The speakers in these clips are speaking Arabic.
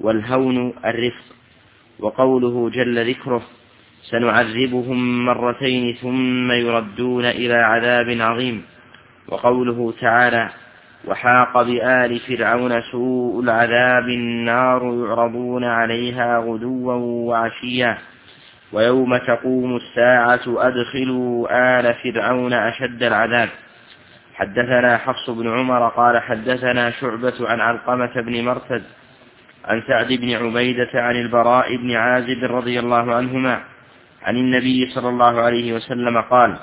والهون الرفق. وقوله جل ذكره سنعذبهم مرتين ثم يردون إلى عذاب عظيم. وقوله تعالى وحاق بآل فرعون سوء العذاب النار يعرضون عليها غدوا وعشيا ويوم تقوم الساعة أدخلوا آل فرعون أشد العذاب. حدثنا حفص بن عمر قال حدثنا شعبة عن علقمة بن مرثد عن سعد بن عبيدة عن البراء بن عازب رضي الله عنهما عن النبي صلى الله عليه وسلم قال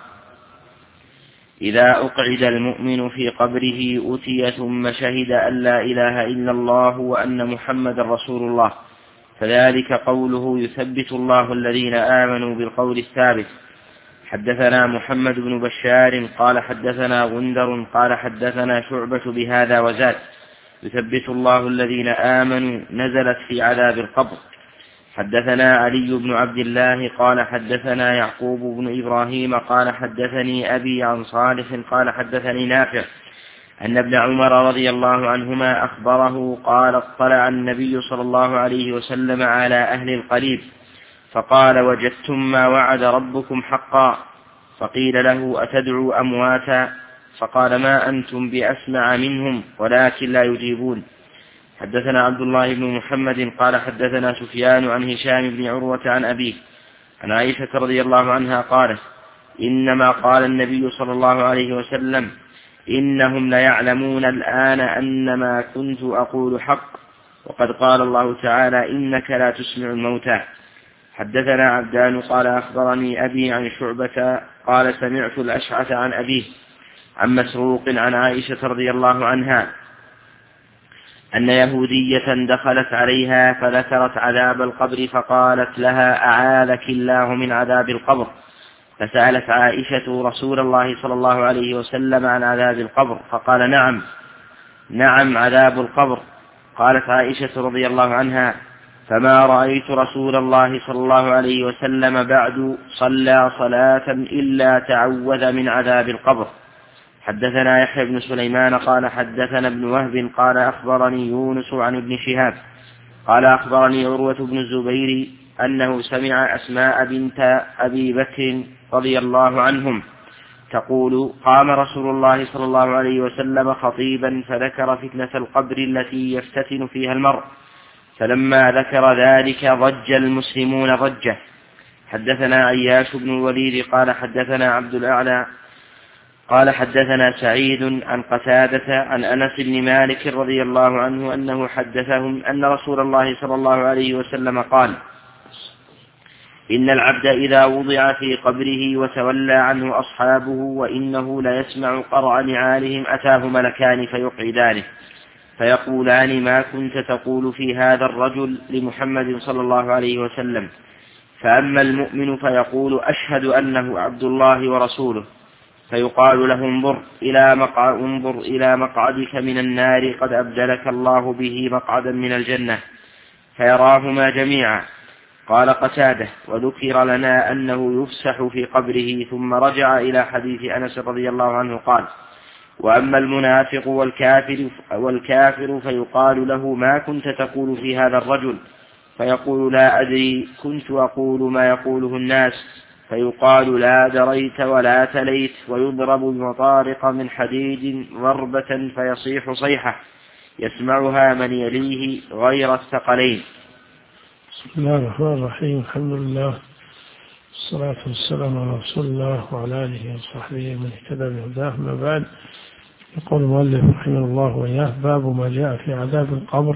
إذا أقعد المؤمن في قبره أتي ثم شهد أن لا إله إلا الله وأن محمد رسول الله فذلك قوله يثبت الله الذين آمنوا بالقول الثابت. حدثنا محمد بن بشار قال حدثنا غندر قال حدثنا شعبة بهذا وزاد يثبت الله الذين آمنوا نزلت في عذاب القبر. حدثنا علي بن عبد الله قال حدثنا يعقوب بن إبراهيم قال حدثني أبي عن صالح قال حدثني نافع أن ابن عمر رضي الله عنهما أخبره قال اطلع النبي صلى الله عليه وسلم على أهل القريب فقال وجدتم ما وعد ربكم حقا فقيل له أتدعو أمواتا فقال ما أنتم بأسمع منهم ولكن لا يجيبون. حدثنا عبد الله بن محمد قال حدثنا سفيان عن هشام بن عروة عن أبيه عن عائشة رضي الله عنها قالت إنما قال النبي صلى الله عليه وسلم إنهم ليعلمون الآن أن ما كنت أقول حق وقد قال الله تعالى إنك لا تسمع الموتى. حدثنا عبدان قال أخبرني أبي عن شعبة قال سمعت الأشعث عن أبيه عن مسروق عن عائشة رضي الله عنها أن يهودية دخلت عليها فذكرت عذاب القبر فقالت لها أعاذك الله من عذاب القبر فسألت عائشة رسول الله صلى الله عليه وسلم عن عذاب القبر فقال نعم عذاب القبر. قالت عائشة رضي الله عنها فما رأيت رسول الله صلى الله عليه وسلم بعد صلى صلاة إلا تعوذ من عذاب القبر. حدثنا يحيى بن سليمان قال حدثنا ابن وهب قال أخبرني يونس عن ابن شهاب قال أخبرني عروة بن الزبير أنه سمع أسماء بنت أبي بكر رضي الله عنهم تقول قام رسول الله صلى الله عليه وسلم خطيبا فذكر فتنة القبر التي يفتتن فيها المرء فلما ذكر ذلك ضج المسلمون ضجة. حدثنا عياش بن الوليد قال حدثنا عبد الأعلى قال حدثنا سعيد عن قتادة عن أنس بن مالك رضي الله عنه أنه حدثهم أن رسول الله صلى الله عليه وسلم قال إن العبد إذا وضع في قبره وتولى عنه أصحابه وإنه ليسمع قرع نعالهم أتاه ملكان فيقعدانه فيقولان ما كنت تقول في هذا الرجل لمحمد صلى الله عليه وسلم فأما المؤمن فيقول أشهد أنه عبد الله ورسوله فيقال له انظر إلى مقعدك من النار قد أبدلك الله به مقعدا من الجنة فيراهما جميعا. قال قتادة وذكر لنا أنه يفسح في قبره ثم رجع إلى حديث أنس رضي الله عنه قال وأما المنافق والكافر فيقال له ما كنت تقول في هذا الرجل فيقول لا أدري كنت أقول ما يقوله الناس فيقال لا دريت ولا تليت ويضرب بمطارق من حديد ضربة فيصيح صيحة يسمعها من يليه غير الثقلين. بسم الله الرحمن الرحيم الحمد لله والصلاة والسلام على رسول الله وعلى آله وصحبه من اهتدى بهداه. ما بعد يقول المؤلف رحمه الله وإياه باب ما جاء في عذاب القبر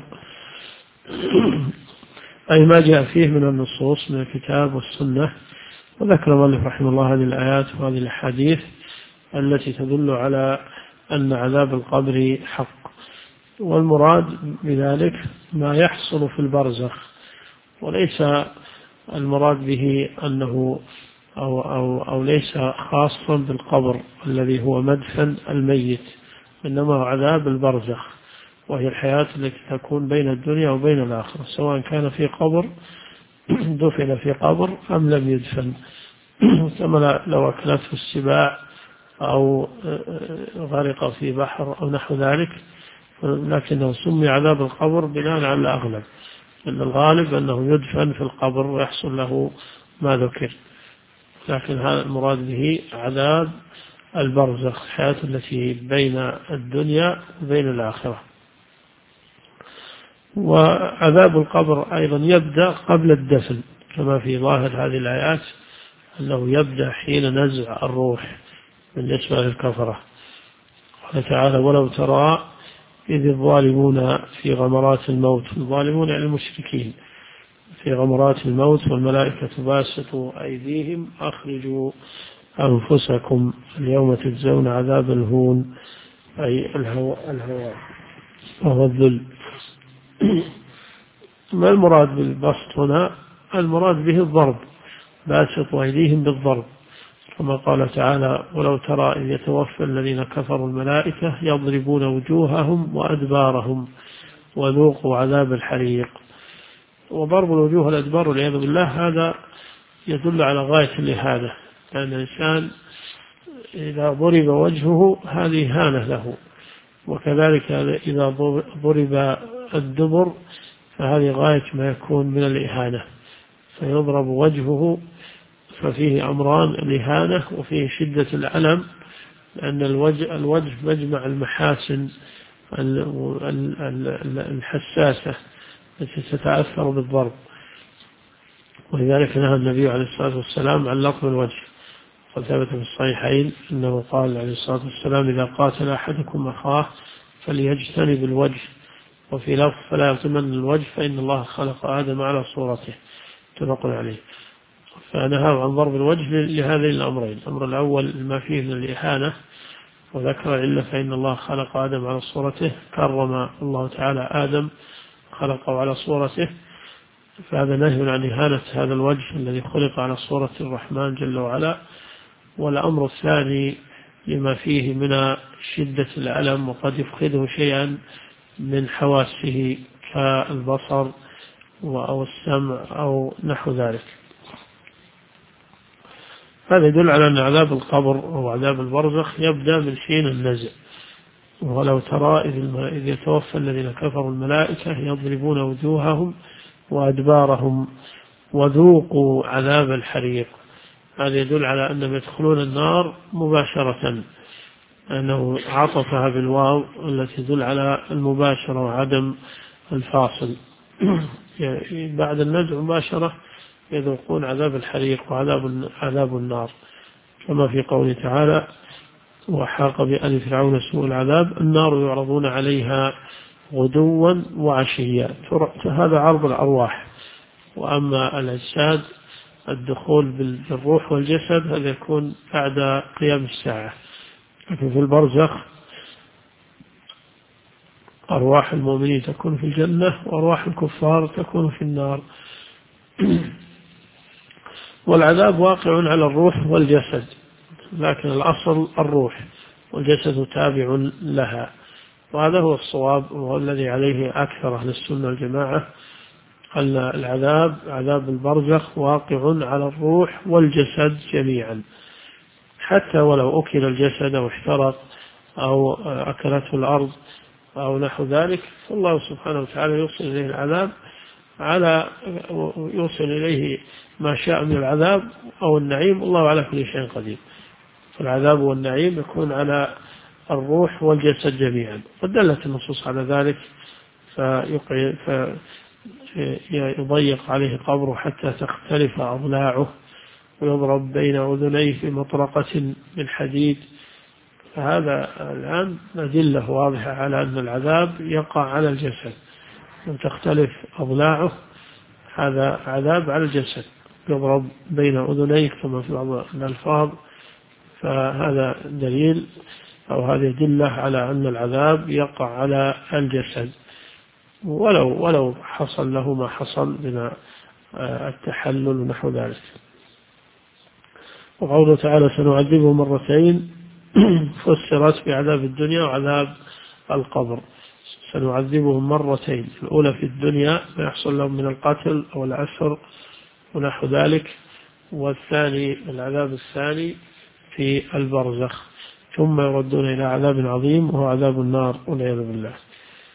أي ما جاء فيه من النصوص من الكتاب والسنة. وذكر المؤلف رحمه الله هذه الآيات وهذه الأحاديث التي تدل على أن عذاب القبر حق والمراد بذلك ما يحصل في البرزخ وليس المراد به أنه أو ليس خاصا بالقبر الذي هو مدفن الميت إنما هو عذاب البرزخ وهي الحياة التي تكون بين الدنيا وبين الآخرة سواء كان في قبر دفن في قبر أم لم يدفن كما لو أكلته السباع أو غرق في بحر أو نحو ذلك لكنه سمي عذاب القبر بناء على الأغلب أن الغالب أنه يدفن في القبر ويحصل له ما ذكر، لكن هذا المراد به عذاب البرزخ، الحياة التي بين الدنيا وبين الآخرة. وعذاب القبر أيضا يبدأ قبل الدفن، كما في ظاهر هذه الآيات أنه يبدأ حين نزع الروح بالنسبة للكفرة. قال تعالى: ولو ترى إذ الظالمون في غمرات الموت، الظالمون يعني المشركين في غمرات الموت والملائكة باسطوا أيديهم أخرجوا أنفسكم اليوم تجزون عذاب الهون، أي الهوان وهو الذل. ما المراد بالبسط هنا؟ المراد به الضرب، باسطوا أيديهم بالضرب، كما قال تعالى: ولو ترى إذ يتوفى الذين كفروا الملائكة يضربون وجوههم وأدبارهم وذوقوا عذاب الحريق. وضرب الوجوه والأدبار والعياذ بالله هذا يدل على غاية الإهانة، لأن الإنسان إذا ضرب وجهه هذه إهانة له، وكذلك إذا ضرب الدبر فهذه غاية ما يكون من الإهانة، فيضرب وجهه ففيه أمران: الإهانة وفيه شدة الألم، لأن الوجه مجمع المحاسن الحساسة التي تتأثر بالضرب، ولذلك نهى النبي عليه الصلاة والسلام عن لطم الوجه. وثبت في الصحيحين أنه قال عليه الصلاة والسلام: إذا قاتل أحدكم أخاه فليجتنب الوجه، وفي لفظ: فلا يلطمن الوجه فإن الله خلق آدم على صورته، متفق عليه. فنهى عن ضرب الوجه لهذين الأمرين: الأمر الأول ما فيه من الإهانة، وذكر العلة فإن الله خلق آدم على صورته، كرم الله تعالى آدم خلقه على صورته، فهذا نهي عن إهانة هذا الوجه الذي خلق على صورة الرحمن جل وعلا. والأمر الثاني لما فيه من شدة الألم، وقد يفقده شيئا من حواسه كالبصر أو السمع أو نحو ذلك. هذا يدل على أن عذاب القبر أو عذاب البرزخ يبدأ من حين النزع. ولو ترى إذ يتوفى الذين كفروا الملائكة يضربون وجوههم وأدبارهم وذوقوا عذاب الحريق. هذا يدل على أنهم يدخلون النار مباشرة، أنه عطفها بالواو التي تدل على المباشرة وعدم الفاصل. يعني بعد النزع مباشرة يذوقون عذاب الحريق وعذاب النار، كما في قوله تعالى: وحاق بآل فرعون سوء العذاب النار يعرضون عليها غدوا وعشيا. هذا عرض الأرواح. وأما الأجساد الدخول بالروح والجسد هذا يكون بعد قيام الساعة. لكن في البرزخ أرواح المؤمنين تكون في الجنة وأرواح الكفار تكون في النار. والعذاب واقع على الروح والجسد، لكن الأصل الروح والجسد تابع لها، وهذا هو الصواب وهو الذي عليه أكثر أهل السنة والجماعة، أن العذاب عذاب البرزخ واقع على الروح والجسد جميعا، حتى ولو أكل الجسد أو احترق أو أكلته الأرض أو نحو ذلك، فالله سبحانه وتعالى يوصل إليه العذاب يوصل إليه ما شاء من العذاب أو النعيم، الله على كل شيء قدير. فالعذاب والنعيم يكون على الروح والجسد جميعا، ودلت النصوص على ذلك، فيضيق عليه قبره حتى تختلف أضلاعه ويضرب بين أذنيه بمطرقة من حديد. فهذا الآن أدلة واضحة على أن العذاب يقع على الجسد، وتختلف أضلاعه، هذا عذاب على الجسد يضرب بين أذنيه كما في بعض الألفاظ. فهذا دليل أو هذه دلة على أن العذاب يقع على الجسد، ولو حصل له ما حصل من التحلل ونحو ذلك. وقوله تعالى: سنعذبه مرتين فسرت بعذاب الدنيا وعذاب القبر. سنعذبهم مرتين، الأولى في الدنيا ما يحصل لهم من القتل أو الأسر ونحو ذلك، والثاني العذاب الثاني في البرزخ، ثم يردون إلى عذاب عظيم وهو عذاب النار والعياذ بالله.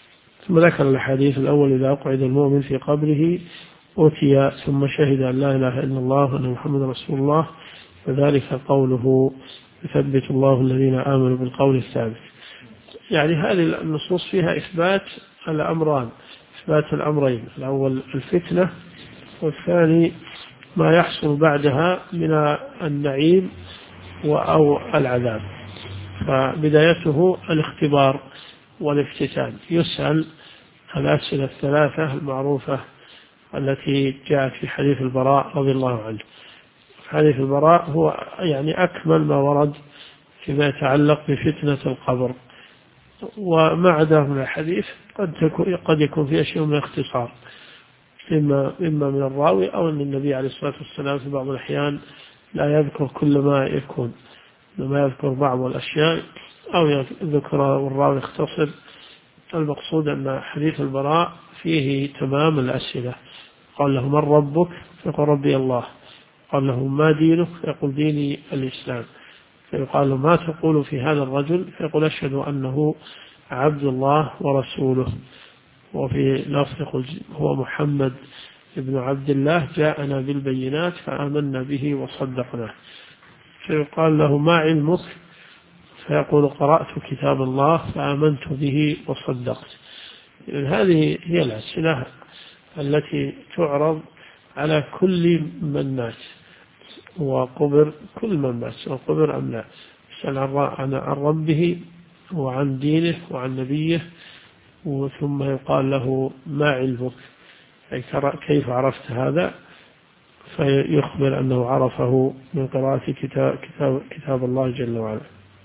ثم ذكر الحديث الأول: إذا أقعد المؤمن في قبره أتي ثم شهد أن لا إله إلا الله وأن محمد رسول الله، فذلك قوله: يثبت الله الذين آمنوا بالقول الثابت. يعني هذه النصوص فيها إثبات الأمران، إثبات الأمرين: الأول الفتنة، والثاني ما يحصل بعدها من النعيم أو العذاب. فبدايته الاختبار والافتتان، يسأل الأسئلة الثلاثة المعروفة التي جاءت في حديث البراء رضي الله عنه. حديث البراء هو يعني أكمل ما ورد فيما يتعلق بفتنة القبر، وما عداه من الحديث قد يكون فيه شيء من الاختصار، إما من الراوي أو أن النبي عليه الصلاة والسلام في بعض الأحيان لا يذكر كل ما يكون، لما يذكر بعض الأشياء أو يذكر والراوي يختصر. المقصود أن حديث البراء فيه تمام الأسئلة. قال له: من ربك؟ فيقول: ربي الله. قال له: ما دينك؟ فيقول: ديني الإسلام. فيقال له: ما تقول في هذا الرجل؟ فيقول: أشهد أنه عبد الله ورسوله. وفي لفظ يقول: هو محمد ابن عبد الله جاءنا بالبينات فآمنا به وصدقناه. فيقال له: ما علمك؟ فيقول: قرأت كتاب الله فآمنت به وصدقت. هذه هي الأسئلة التي تعرض على كل من مات وقبر، كل من مات وقبر أم لا، يسأل عن ربه وعن دينه وعن نبيه، ثم يقال له: ما علمك؟ أي كيف عرفت هذا؟ فيخبر أنه عرفه من قراءة كتاب الله جل وعلا.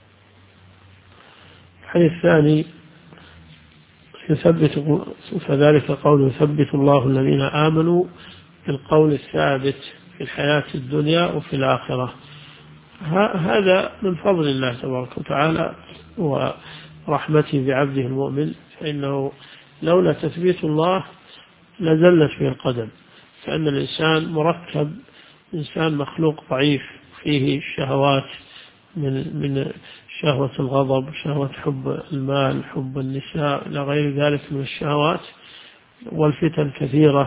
الحديث الثاني: فذلك قوله: يثبت الله الذين آمنوا بالقول الثابت في الحياة الدنيا وفي الآخرة. هذا من فضل الله تبارك وتعالى ورحمته بعبده المؤمن، فإنه لولا تثبيت الله لزلت به القدم، فإن الإنسان مركب، إنسان مخلوق ضعيف فيه شهوات من شهوة الغضب، شهوة حب المال، حب النساء، إلى غير ذلك من الشهوات، والفتن كثيرة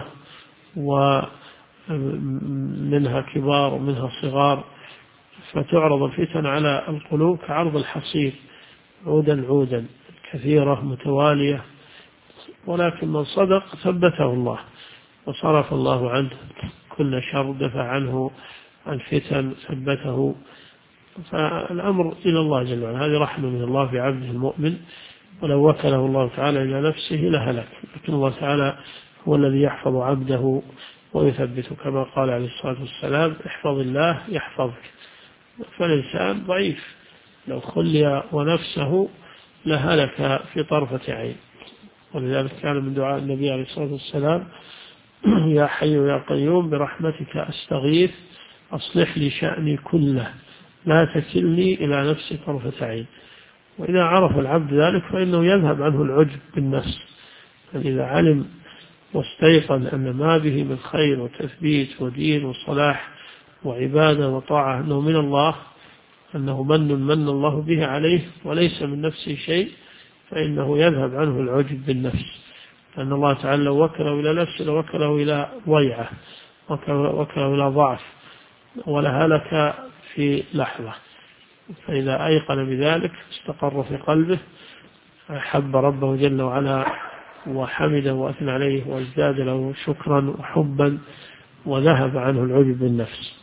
ومنها كبار ومنها صغار، فتعرض الفتن على القلوب كعرض الحصير عودا عودا، كثيرة متوالية. ولكن من صدق ثبته الله وصرف الله عنه كل شر، دفع عنه الفتن، ثبته. فالأمر إلى الله جل وعلا، هذه رحمة من الله بعبده المؤمن، ولو وكله الله تعالى إلى نفسه لهلك، لكن الله تعالى هو الذي يحفظ عبده ويثبته، كما قال عليه الصلاة والسلام: احفظ الله يحفظك. فالإنسان ضعيف، لو خلي ونفسه لهلك في طرفة عين. ولذلك كان من دعاء النبي عليه الصلاة والسلام: يا حي يا قيوم برحمتك أستغيث أصلح لي شأني كله لا تكلني إلى نفسي طرفة عين. وإذا عرف العبد ذلك فإنه يذهب عنه العجب بالنفس، فإذا علم واستيقن أن ما به من خير وتثبيت ودين وصلاح وعبادة وطاعة أنه من الله، أنه من الله به عليه وليس من نفسه شيء، فإنه يذهب عنه العجب بالنفس. لأن الله تعالى لو وكله إلى نفسه لوكله إلى ضيعة، وكله إلى ضعف، ولهلك في لحظة. فإذا أيقن بذلك استقر في قلبه، أحب ربه جل وعلا وحمده وأثنى عليه وازداد له شكرا وحبا، وذهب عنه العجب بالنفس.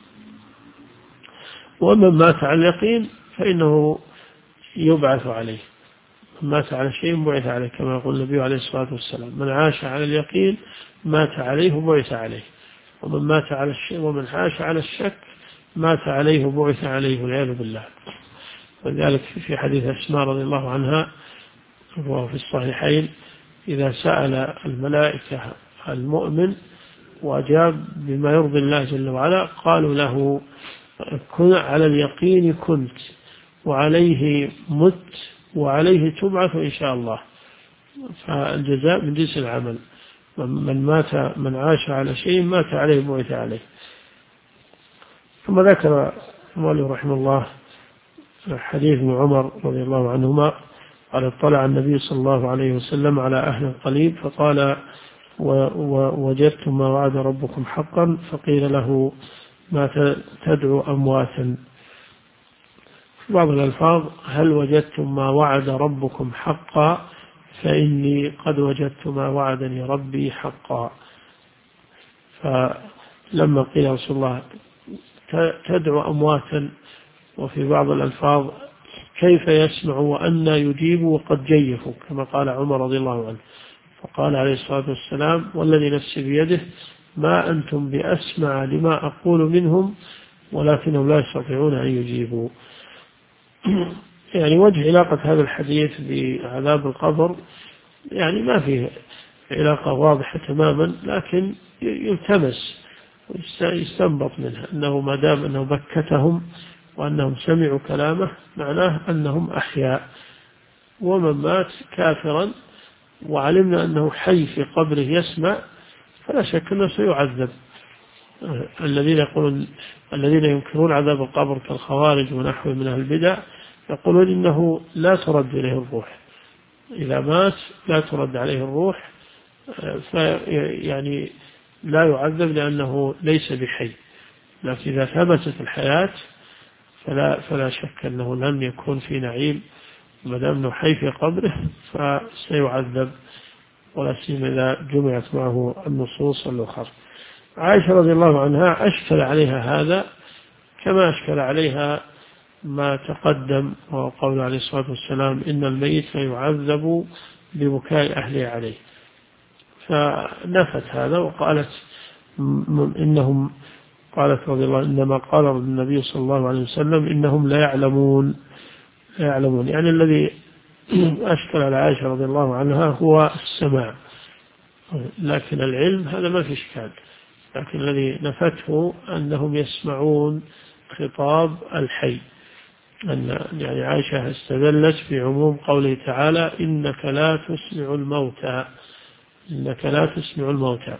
ومن مات على اليقين فإنه يبعث عليه، من مات على شيء بعث عليه، كما يقول النبي عليه الصلاة والسلام: من عاش على اليقين مات عليه وبعث عليه، ومن مات على الشيء ومن عاش على الشك مات عليه وبعث عليه، والعياذ بالله. ولذلك في حديث أسماء رضي الله عنها وهو في الصحيحين: إذا سأل الملائكة المؤمن وأجاب بما يرضي الله جل وعلا قالوا له: كن على اليقين كنت، وعليه مت، وعليه تبعث إن شاء الله. فالجزاء من جنس العمل، من عاش على شيء مات عليه بعث عليه. ثم ذكر المؤلف رحمه الله حديث ابن عمر رضي الله عنهما قال اطلع النبي صلى الله عليه وسلم على أهل القليب فقال وجدتم ما وعد ربكم حقا، فقيل له ما تدعو أمواتا. في بعض الألفاظ هل وجدتم ما وعد ربكم حقا، فإني قد وجدت ما وعدني ربي حقا. فلما قيل رسول الله تدعو أمواتا، وفي بعض الألفاظ كيف يسمع وأن يجيب وقد جيفوا، كما قال عمر رضي الله عنه، فقال عليه الصلاة والسلام والذي نفسي بيده ما أنتم بأسمع لما أقول منهم ولكنهم لا يستطيعون أن يجيبوا. يعني وجه علاقة هذا الحديث بعذاب القبر يعني ما فيه علاقة واضحة تماما، لكن يلتمس ويستنبط منها أنه ما دام أنه بكتهم وأنهم سمعوا كلامه معناه أنهم أحياء، ومن مات كافرا وعلمنا أنه حي في قبره يسمع فلا شك أنه سيعذب. الذين ينكرون عذاب القبر كالخوارج ونحو من أهل البدع يقولون إنه لا ترد إليه الروح، إذا مات لا ترد عليه الروح، يعني لا يعذب لأنه ليس بحي. لكن إذا ثبتت الحياة فلا شك أنه لن يكون في نعيم، ما دام أنه حي في قبره فسيعذب، ولا سيما إذا جمعت معه النصوص الأخرى. عائشة رضي الله عنها أشكل عليها هذا كما أشكل عليها ما تقدم، وقول عليه الصلاة والسلام إن الميت يعذب ببكاء أهله عليه، فنفت هذا وقالت إنهم قالت رضي الله إنما قال النبي صلى الله عليه وسلم إنهم لا يعلمون يعني الذي أشكل على عائشة رضي الله عنها هو السماع، لكن العلم هذا ما في إشكال، لكن الذي نفته أنهم يسمعون خطاب الحي، أن يعني عائشة استدلت في عموم قوله تعالى إنك لا تسمع الموتى،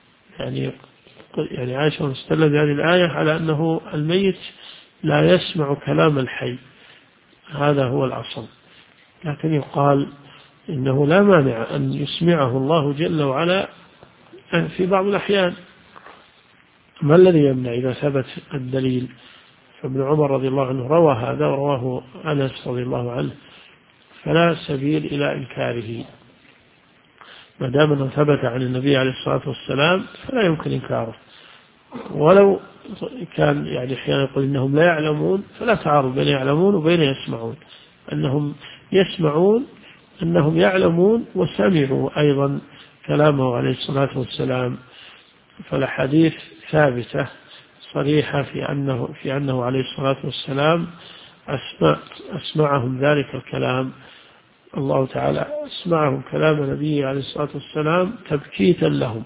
يعني عائشة استدلت هذه الآية على أنه الميت لا يسمع كلام الحي، هذا هو الأصل. لكن يقال إنه لا مانع أن يسمعه الله جل وعلا في بعض الأحيان، ما الذي يمنع إذا ثبت الدليل؟ فابن عمر رضي الله عنه روى هذا ورواه أنس رضي الله عنه، فلا سبيل إلى إنكاره ما دام أنه ثبت عن النبي عليه الصلاة والسلام فلا يمكن إنكاره. ولو كان يعني أحيانا يقول إنهم لا يعلمون، فلا تعارض بين يعلمون وبين يسمعون، أنهم يسمعون أنهم يعلمون وسمعوا أيضا كلامه عليه الصلاة والسلام، فالحديث ثابتة صريحة في أنه عليه الصلاة والسلام أسمعهم ذلك الكلام، الله تعالى أسمعهم كلام نبيه عليه الصلاة والسلام تبكيتا لهم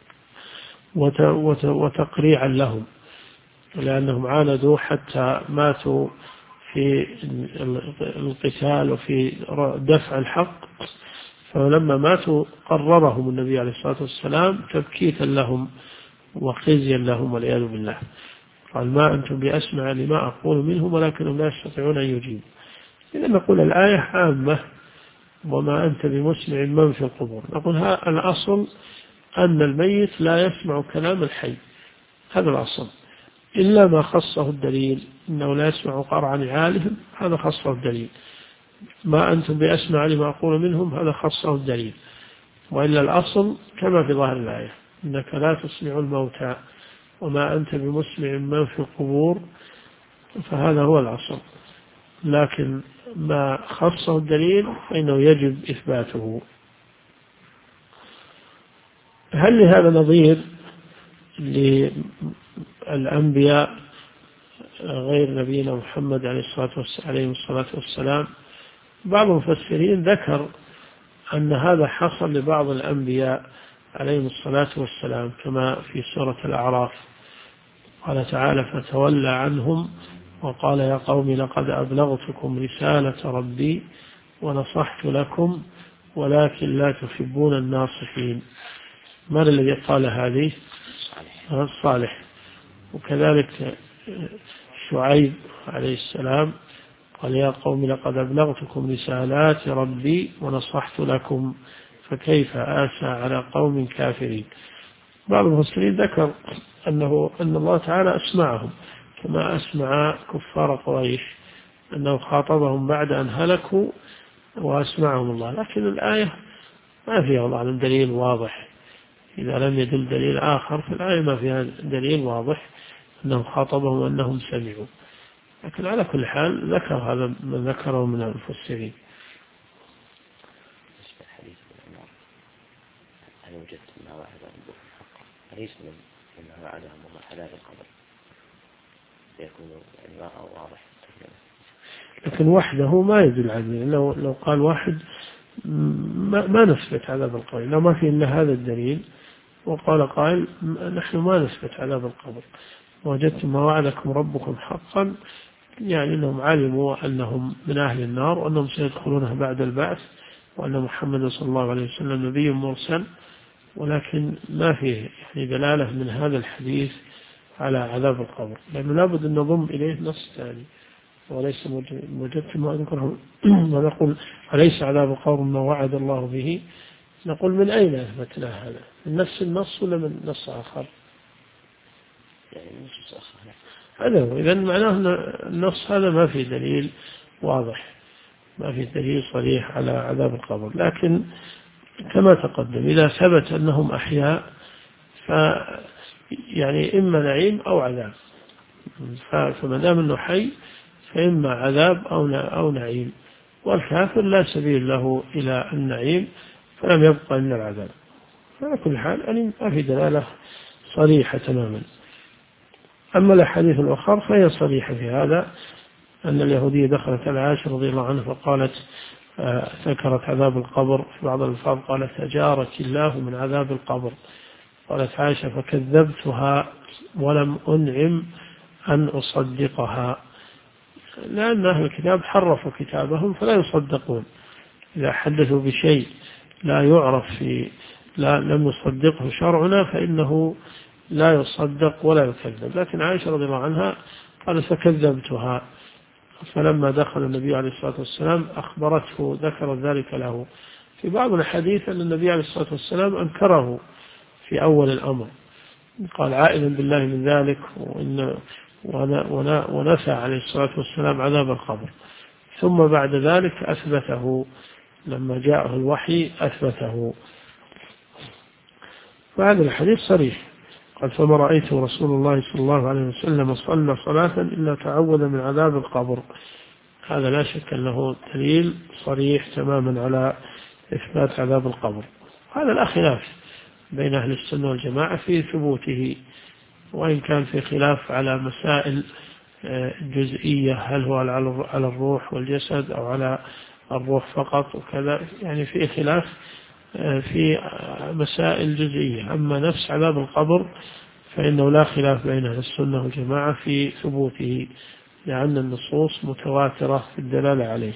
وتقريعا لهم، لأنهم عاندوا حتى ماتوا في القتال وفي دفع الحق، فلما ماتوا قررهم النبي عليه الصلاة والسلام تبكيتا لهم وخزيا لهم والعياذ بالله، قال ما أنتم بأسمع لما أقول منهم ولكنهم لا يستطيعون أن يجيبوا. إذا نقول الآية عامة وما أنت بمسمع من في القبور، نقول الأصل أن الميت لا يسمع كلام الحي، هذا الأصل، إلا ما خصه الدليل إنه لا يسمع قرع نعالهم، هذا خصه الدليل. ما أنتم بأسمع لما أقول منهم، هذا خصه الدليل، وإلا الأصل كما في ظاهر الآية إنك لا تسمع الموتى وما أنت بمسمع من في القبور، فهذا هو الأصل، لكن ما خصه الدليل فإنه يجب إثباته. هل لهذا نظير للأنبياء غير نبينا محمد عليه الصلاة والسلام؟ بعض المفسرين ذكر أن هذا حصل لبعض الأنبياء عليهم الصلاة والسلام، كما في سورة الأعراف قال تعالى فتولى عنهم وقال يا قوم لقد أبلغتكم رسالة ربي ونصحت لكم ولكن لا تحبون الناصحين. من الذي قال هذه؟ صالح. وكذلك شعيب عليه السلام قال يا قوم لقد أبلغتكم رسالات ربي ونصحت لكم فكيف آسى على قوم كافرين. بعض المفسرين ذكر أن الله تعالى أسمعهم كما أسمع كفار قريش، أنه خاطبهم بعد أن هلكوا وأسمعهم الله، لكن الآية ما فيها والله عن دليل واضح. إذا لم يدل دليل آخر في الآية ما فيها دليل واضح أنه خاطبهم وأنهم سمعوا، لكن على كل حال ذكر هذا من ذكره من المفسرين. هل وجدت ما وعد ربكم حقا؟ أليس مما وعدهم الله عذاب القبر يكون يعني واضح؟ لكن وحده ما يدل عليه، لو قال واحد ما نثبت عذاب القبر، لو ما في إلا هذا الدليل وقال قائل نحن ما نثبت عذاب القبر، وجدتم ما وعدكم ربكم حقا، يعني أنهم علموا أنهم من أهل النار وأنهم سيدخلونها بعد البعث، وأن محمد صلى الله عليه وسلم نبي مرسل، ولكن ما فيه يعني دلالة من هذا الحديث على عذاب القبر، لأنه لابد أن نضم إليه نص ثاني وليس وجدتم ما أذكره. ونقول أليس عذاب القبر ما وعد الله به؟ نقول من أين أثبتنا هذا؟ من نفس النص ولا من نص آخر؟ يعني من نص آخر. هذا هو. إذن معناه أن النص هذا ما في دليل واضح، ما في دليل صريح على عذاب القبر، لكن كما تقدم إذا ثبت أنهم أحياء يعني إما نعيم أو عذاب، فما دام أنه حي فإما عذاب أو نعيم، والكافر لا سبيل له إلى النعيم فلم يبقى إلا العذاب. على كل حال يعني ما في دلالة صريحة تماما. أما الأحاديث الأخرى فهي صريحة في هذا، أن اليهودية دخلت على عائشة رضي الله عنها فقالت ذكرت عذاب القبر، في بعض الألفاظ قالت أجارك الله من عذاب القبر. قالت عائشة فكذبتها ولم أنعم أن أصدقها، لأن أهل الكتاب حرفوا كتابهم فلا يصدقون، إذا حدثوا بشيء لا يعرف لم يصدقه شرعنا فإنه لا يصدق ولا يكذب. لكن عائشة رضي الله عنها قالت فكذبتها، فلما دخل النبي عليه الصلاة والسلام أخبرته ذكر ذلك له. في بعض الحديث أن النبي عليه الصلاة والسلام أنكره في أول الأمر، قال عائذا بالله من ذلك، ونفى عليه الصلاة والسلام عذاب القبر، ثم بعد ذلك أثبته لما جاءه الوحي أثبته. وهذا الحديث صريح، قال فما رأيت رسول الله صلى الله عليه وسلم صلى صلاة إلا تعوذ من عذاب القبر. هذا لا شك أنه دليل صريح تماما على إثبات عذاب القبر. هذا لا خلاف بين أهل السنة والجماعة في ثبوته، وإن كان في خلاف على مسائل جزئية، هل هو على الروح والجسد أو على الروح فقط وكذا، يعني في خلاف في مسائل جزئية. أما نفس عذاب القبر فإنه لا خلاف بين أهل السنة والجماعة في ثبوته، لأن النصوص متواترة في الدلالة عليه.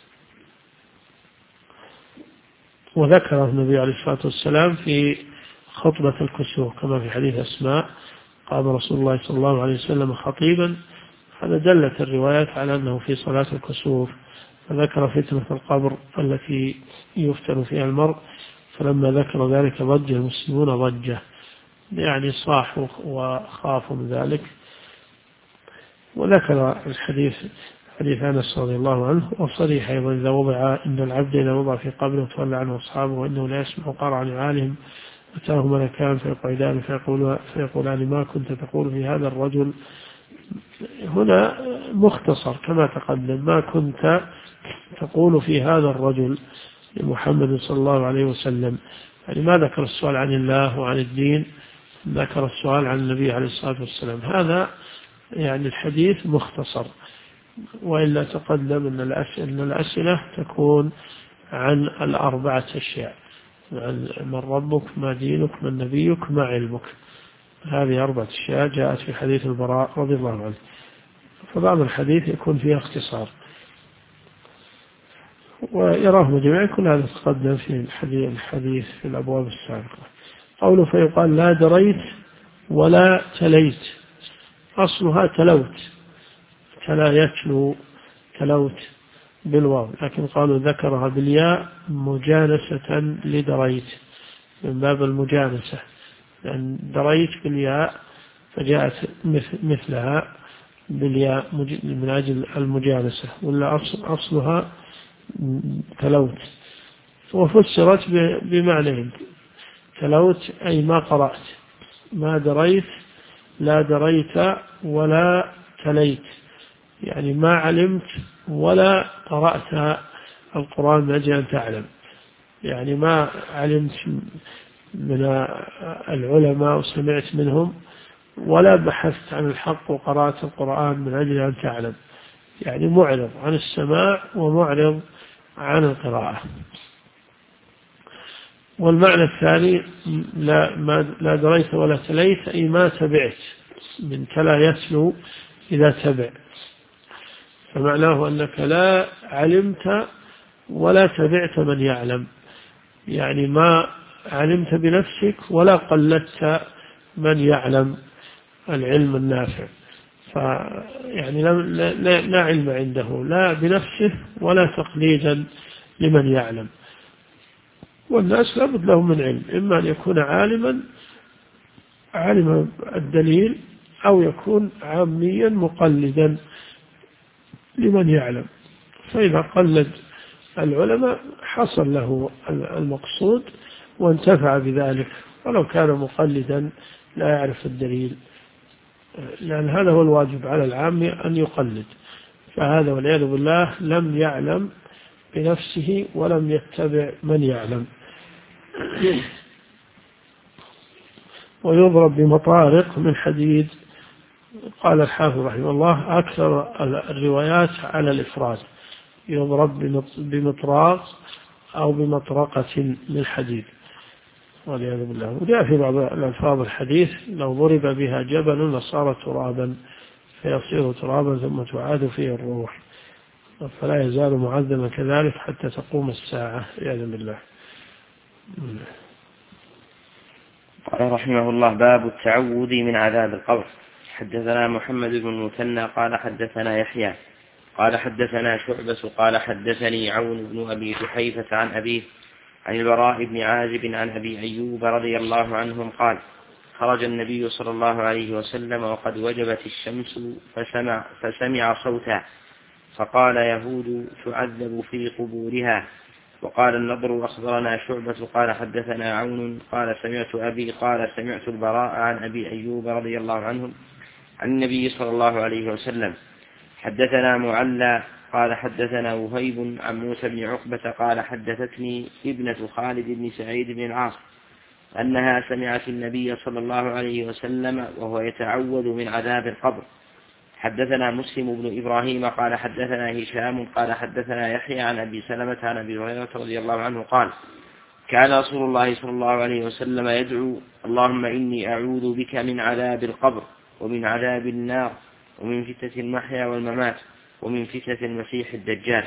وذكر النبي عليه الصلاة والسلام في خطبة الكسوف كما في حديث أسماء قام رسول الله صلى الله عليه وسلم خطيبا، هذا دلت الروايات على أنه في صلاة الكسوف، فذكر فتنة القبر التي يفتن فيها المرء، فلما ذكر ذلك ضج المسلمون ضجة، يعني صاحوا وخافوا من ذلك. وذكر الحديث حديث أنس رضي الله عنه وصريح أيضا إذا وضع إن العبد إذا وضع في قبره وتولى عنه أصحابه وإنه لا يسمع قرع نعالهم أتاه ملكان فيقعدان فيقولان ما كنت تقول في هذا الرجل. هنا مختصر كما تقدم، ما كنت تقول في هذا الرجل لمحمد صلى الله عليه وسلم، يعني ما ذكر السؤال عن الله وعن الدين، ذكر السؤال عن النبي عليه الصلاة والسلام. هذا يعني الحديث مختصر، وإلا تقدم أن الأسئلة تكون عن الأربعة أشياء: عن من ربك، ما دينك، من نبيك، ما علمك. هذه أربعة أشياء جاءت في حديث البراء رضي الله عنه، فبعض الحديث يكون فيها اختصار، ويراه جميعا كل هذا تقدم في الحديث في الأبواب السابقة. قوله فيقال لا دريت ولا تليت، أصلها تلوت، تلا يتلو، تلوت بالواو، لكن قالوا ذكرها بالياء مجانسة لدريت من باب المجانسة، لأن دريت بالياء فجاءت مثلها بالياء من أجل المجانسة، ولا أصلها تلوت. وفسرت بمعنى تلوت أي ما قرأت، ما دريت، لا دريت ولا تليت، يعني ما علمت ولا قرأت القرآن من أجل أن تعلم، يعني ما علمت من العلماء وسمعت منهم ولا بحثت عن الحق وقرأت القرآن من أجل أن تعلم، يعني معرض عن السماع ومعرض عن القراءة. والمعنى الثاني لا دريت ولا تليت أي ما تبعت، من تلا يتلو إذا تبع، فمعناه أنك لا علمت ولا تبعت من يعلم، يعني ما علمت بنفسك ولا قلدت من يعلم العلم النافع، فيعني لا علم عنده لا بنفسه ولا تقليدا لمن يعلم. والناس لابد لهم من علم، إما أن يكون عالما علم الدليل أو يكون عاميا مقلدا لمن يعلم، فإذا قلد العلماء حصل له المقصود وانتفع بذلك، ولو كان مقلدا لا يعرف الدليل، لأن هذا هو الواجب على العام أن يقلد، فهذا والعياذ بالله لم يعلم بنفسه ولم يتبع من يعلم. ويضرب بمطارق من حديد. قال الحافظ رحمه الله أكثر الروايات على الإفراد، يضرب بمطراق أو بمطرقة من حديد والعياذ بالله. وجاء في بعض الألفاظ الحديث لو ضرب بها جبل لصار ترابا فيصير ترابا ثم تعاد فيه الروح، فلا يزال معذبا كذلك حتى تقوم الساعة والعياذ بالله. قال رحمه الله باب التعوذ من عذاب القبر. حدثنا محمد بن المثنى قال حدثنا يحيى قال حدثنا شعبة قال حدثني عون بن أبي جحيفة عن أبيه عن البراء بن عازب عن أبي أيوب رضي الله عنهم قال خرج النبي صلى الله عليه وسلم وقد وجبت الشمس فسمع صوتا فقال يهود تعذب في قبورها. وقال النضر أخبرنا شعبة قال حدثنا عون قال سمعت أبي قال سمعت البراء عن أبي أيوب رضي الله عنهم عن النبي صلى الله عليه وسلم. حدثنا معلى قال حدثنا وهيب عن موسى بن عقبة قال حدثتني ابنة خالد بن سعيد بن العاص أنها سمعت النبي صلى الله عليه وسلم وهو يتعوذ من عذاب القبر. حدثنا مسلم بن إبراهيم قال حدثنا هشام قال حدثنا يحيى عن أبي سلمة عن أبي هريرة رضي الله عنه قال كان رسول الله صلى الله عليه وسلم يدعو اللهم إني أعوذ بك من عذاب القبر ومن عذاب النار ومن فتنة المحيا والممات ومن فتنة المسيح الدجال.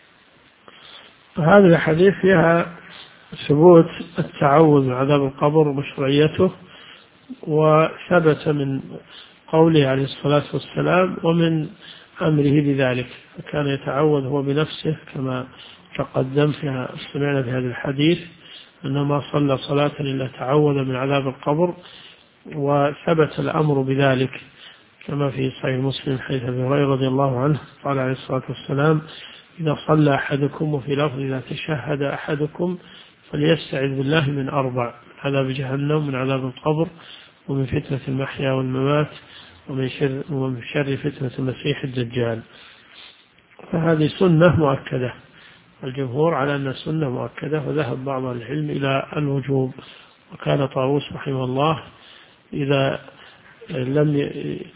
هذه الحديث فيها ثبوت التعوذ من عذاب القبر ومشروعيته، وثبت من قوله عليه الصلاة والسلام ومن أمره بذلك، كان يتعوذ هو بنفسه كما تقدم فيها سمعنا في هذا الحديث أنه ما صلى صلاة إلا تعوذ من عذاب القبر، وثبت الأمر بذلك كما في صحيح مسلم حديث أبي هريرة رضي الله عنه قال عليه الصلاة والسلام إذا صلى أحدكم وفي لفظ إذا تشهد أحدكم فليستعذ بالله من 4 من عذاب جهنم من عذاب القبر ومن فتنة المحيا والممات ومن شر فتنة المسيح الدجال. فهذه سنة مؤكدة، الجمهور على أن السنة مؤكدة، وذهب بعض العلم إلى الوجوب. وكان طاووس رحمه الله إذا لم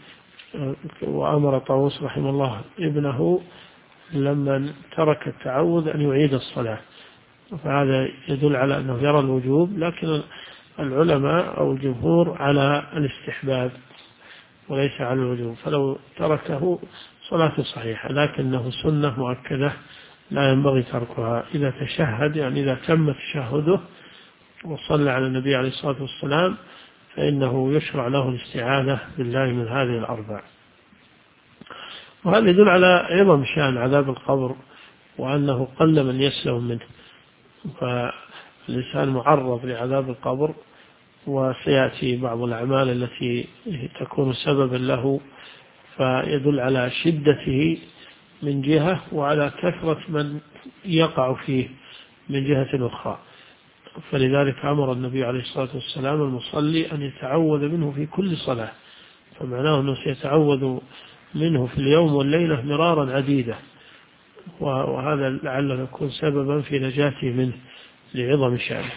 وأمر طاووس رحمه الله ابنه لما ترك التعوذ أن يعيد الصلاة، فهذا يدل على أنه يرى الوجوب، لكن العلماء أو الجمهور على الاستحباب وليس على الوجوب، فلو تركه صلاة صحيحة، لكنه سنة مؤكدة لا ينبغي تركها. إذا تشهد يعني إذا تم تشهده وصلى على النبي عليه الصلاة والسلام فإنه يشرع له الاستعاذة بالله من هذه 4. وهذا يدل على عظم شأن عذاب القبر وأنه قل من يسلم منه، فالإنسان معرض لعذاب القبر، وسيأتي بعض الأعمال التي تكون سببا له، فيدل على شدته من جهة وعلى كثرة من يقع فيه من جهة أخرى. فلذلك أمر النبي عليه الصلاة والسلام المصلي أن يتعوذ منه في كل صلاة، فمعناه أنه سيتعوذ منه في اليوم والليلة مرارا عديدة، وهذا لعله يكون سببا في نجاته منه لعظم شأنه.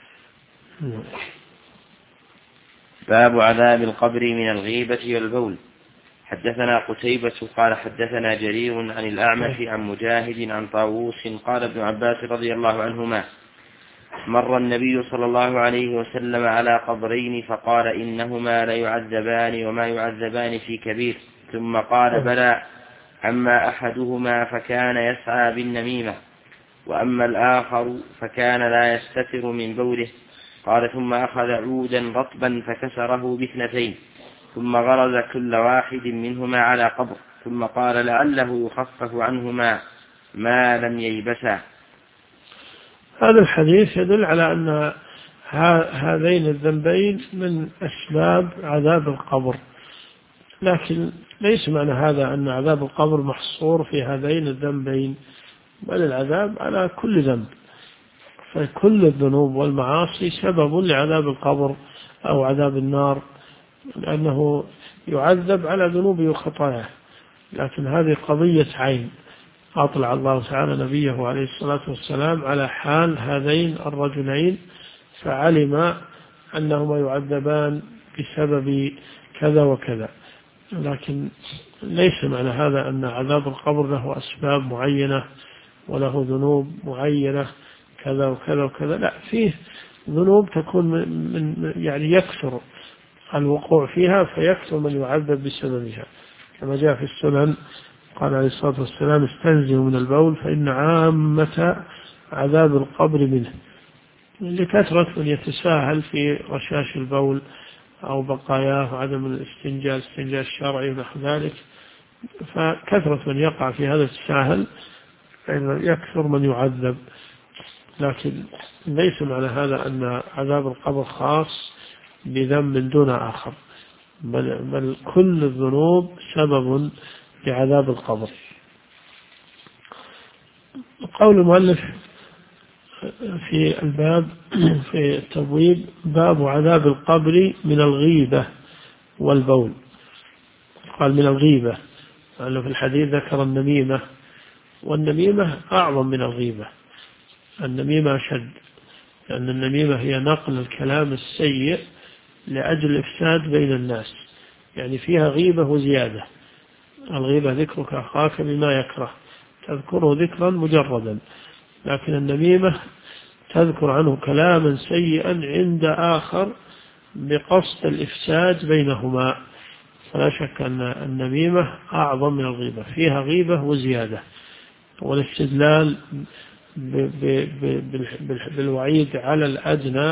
باب عذاب القبر من الغيبة والبول. حدثنا قتيبة قال حدثنا جرير عن الأعمش عن مجاهد عن طاووس قال ابن عباس رضي الله عنهما: مر النبي صلى الله عليه وسلم على قبرين فقال: إنهما ليعذبان وما يعذبان في كبير، ثم قال: بلى، أما أحدهما فكان يسعى بالنميمة، وأما الآخر فكان لا يستتر من بوله. قال: ثم أخذ عودا رطبا فكسره باثنتين، ثم غرز كل واحد منهما على قبر، ثم قال: لعله يخفف عنهما ما لم ييبسا. هذا الحديث يدل على أن هذين الذنبين من أسباب عذاب القبر، لكن ليس معنى هذا أن عذاب القبر محصور في هذين الذنبين، بل العذاب على كل ذنب، فكل الذنوب والمعاصي سبب لعذاب القبر أو عذاب النار، لأنه يعذب على ذنوبه وخطاياه. لكن هذه قضية عين، أطلع الله تعالى نبيه عليه الصلاة والسلام على حال هذين الرجلين فعلم أنهما يعذبان بسبب كذا وكذا، لكن ليس معنى هذا أن عذاب القبر له أسباب معينة وله ذنوب معينة كذا وكذا وكذا، لا، فيه ذنوب تكون من يعني يكثر الوقوع فيها فيكثر من يعذب بسببها، كما جاء في السنن قال عليه الصلاة والسلام: استنزهوا من البول فإن عامة عذاب القبر منه، لكثرة من يتساهل في رشاش البول أو بقاياه وعدم الاستنجاء الشرعي ونحو ذلك، فكثرة من يقع في هذا التساهل فإن يكثر من يعذب. لكن ليس معنى هذا أن عذاب القبر خاص بذنب دون آخر، بل كل الذنوب سبب لعذاب القبر. قول المؤلف في الباب في التبويب: باب عذاب القبر من الغيبة والبول. قال من الغيبة، لأنه في الحديث ذكر النميمة، والنميمة أعظم من الغيبة، النميمة أشد، لأن النميمة هي نقل الكلام السيء لأجل الإفساد بين الناس، يعني فيها غيبة وزيادة. الغيبة ذكرك أخاك بما يكره، تذكره ذكرا مجردا، لكن النميمة تذكر عنه كلاما سيئا عند آخر بقصد الإفساد بينهما، فلا شك أن النميمة أعظم من الغيبة، فيها غيبة وزيادة. والاستدلال بالوعيد على الأدنى،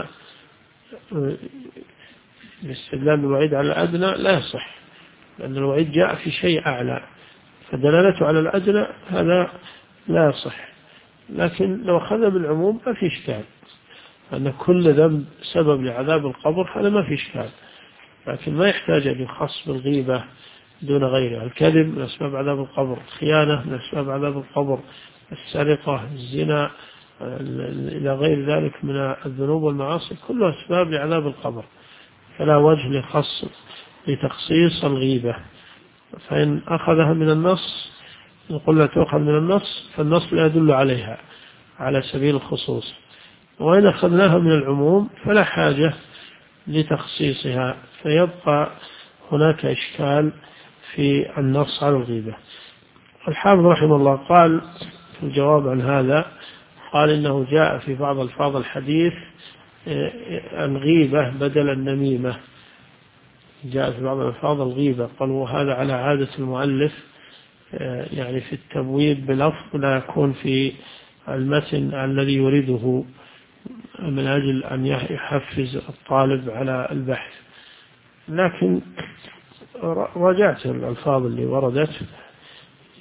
الاستدلال بالوعيد على الأدنى لا يصح، لأن الوعيد جاء في شيء أعلى، فدلالته على الأدنى هذا لا يصح. لكن لو أخذ بالعموم ما في إشكال، أن كل ذنب سبب لعذاب القبر هذا ما في إشكال، لكن ما يحتاج أن يخص بالغيبة دون غيرها. الكذب من أسباب عذاب القبر، الخيانة من أسباب عذاب القبر، السرقة، الزنا، إلى غير ذلك من الذنوب والمعاصي، كلها أسباب لعذاب القبر، فلا وجه لتخصيص الغيبة. فإن أخذها من النص نقول لا تؤخذ من النص، فالنص لا يدل عليها على سبيل الخصوص، وإن أخذناها من العموم فلا حاجة لتخصيصها، فيبقى هناك إشكال في النص على الغيبة. الحافظ رحمه الله قال في الجواب عن هذا، قال إنه جاء في بعض ألفاظ الحديث الغيبة بدل النميمة، جاء في بعض ألفاظ الغيبة، قالوا هذا على عادة المؤلف، يعني في التبويب بلفظ لا يكون في المتن الذي يريده من أجل أن يحفز الطالب على البحث. لكن رجعت الألفاظ اللي وردت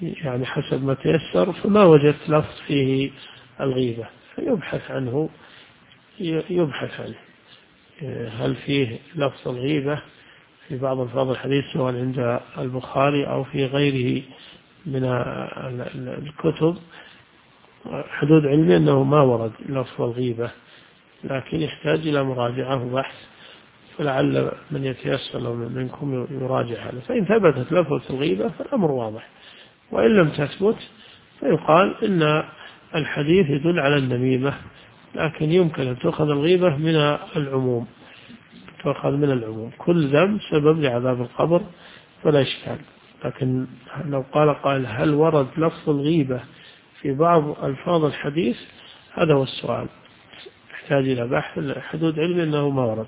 يعني حسب ما تيسر، فما وجدت لفظ فيه الغيبة فيبحث عنه، يبحث عنه هل فيه لفظ الغيبة في بعض ألفاظ الحديث سواء عند البخاري أو في غيره من الكتب. حدود علمي أنه ما ورد لفظ الغيبة، لكن يحتاج إلى مراجعة وبحث، فلعل من يتيسر منكم يراجع هذا. فإن ثبتت لفظة الغيبة فالأمر واضح، وإن لم تثبت فيقال إن الحديث يدل على النميمة، لكن يمكن أن تؤخذ الغيبة من العموم، تؤخذ من العموم، كل ذنب سبب لعذاب القبر فلا إشكال. لكن لو قال هل ورد لفظ الغيبة في بعض ألفاظ الحديث، هذا هو السؤال، يحتاج إلى بحث حدود علم أنه ما ورد.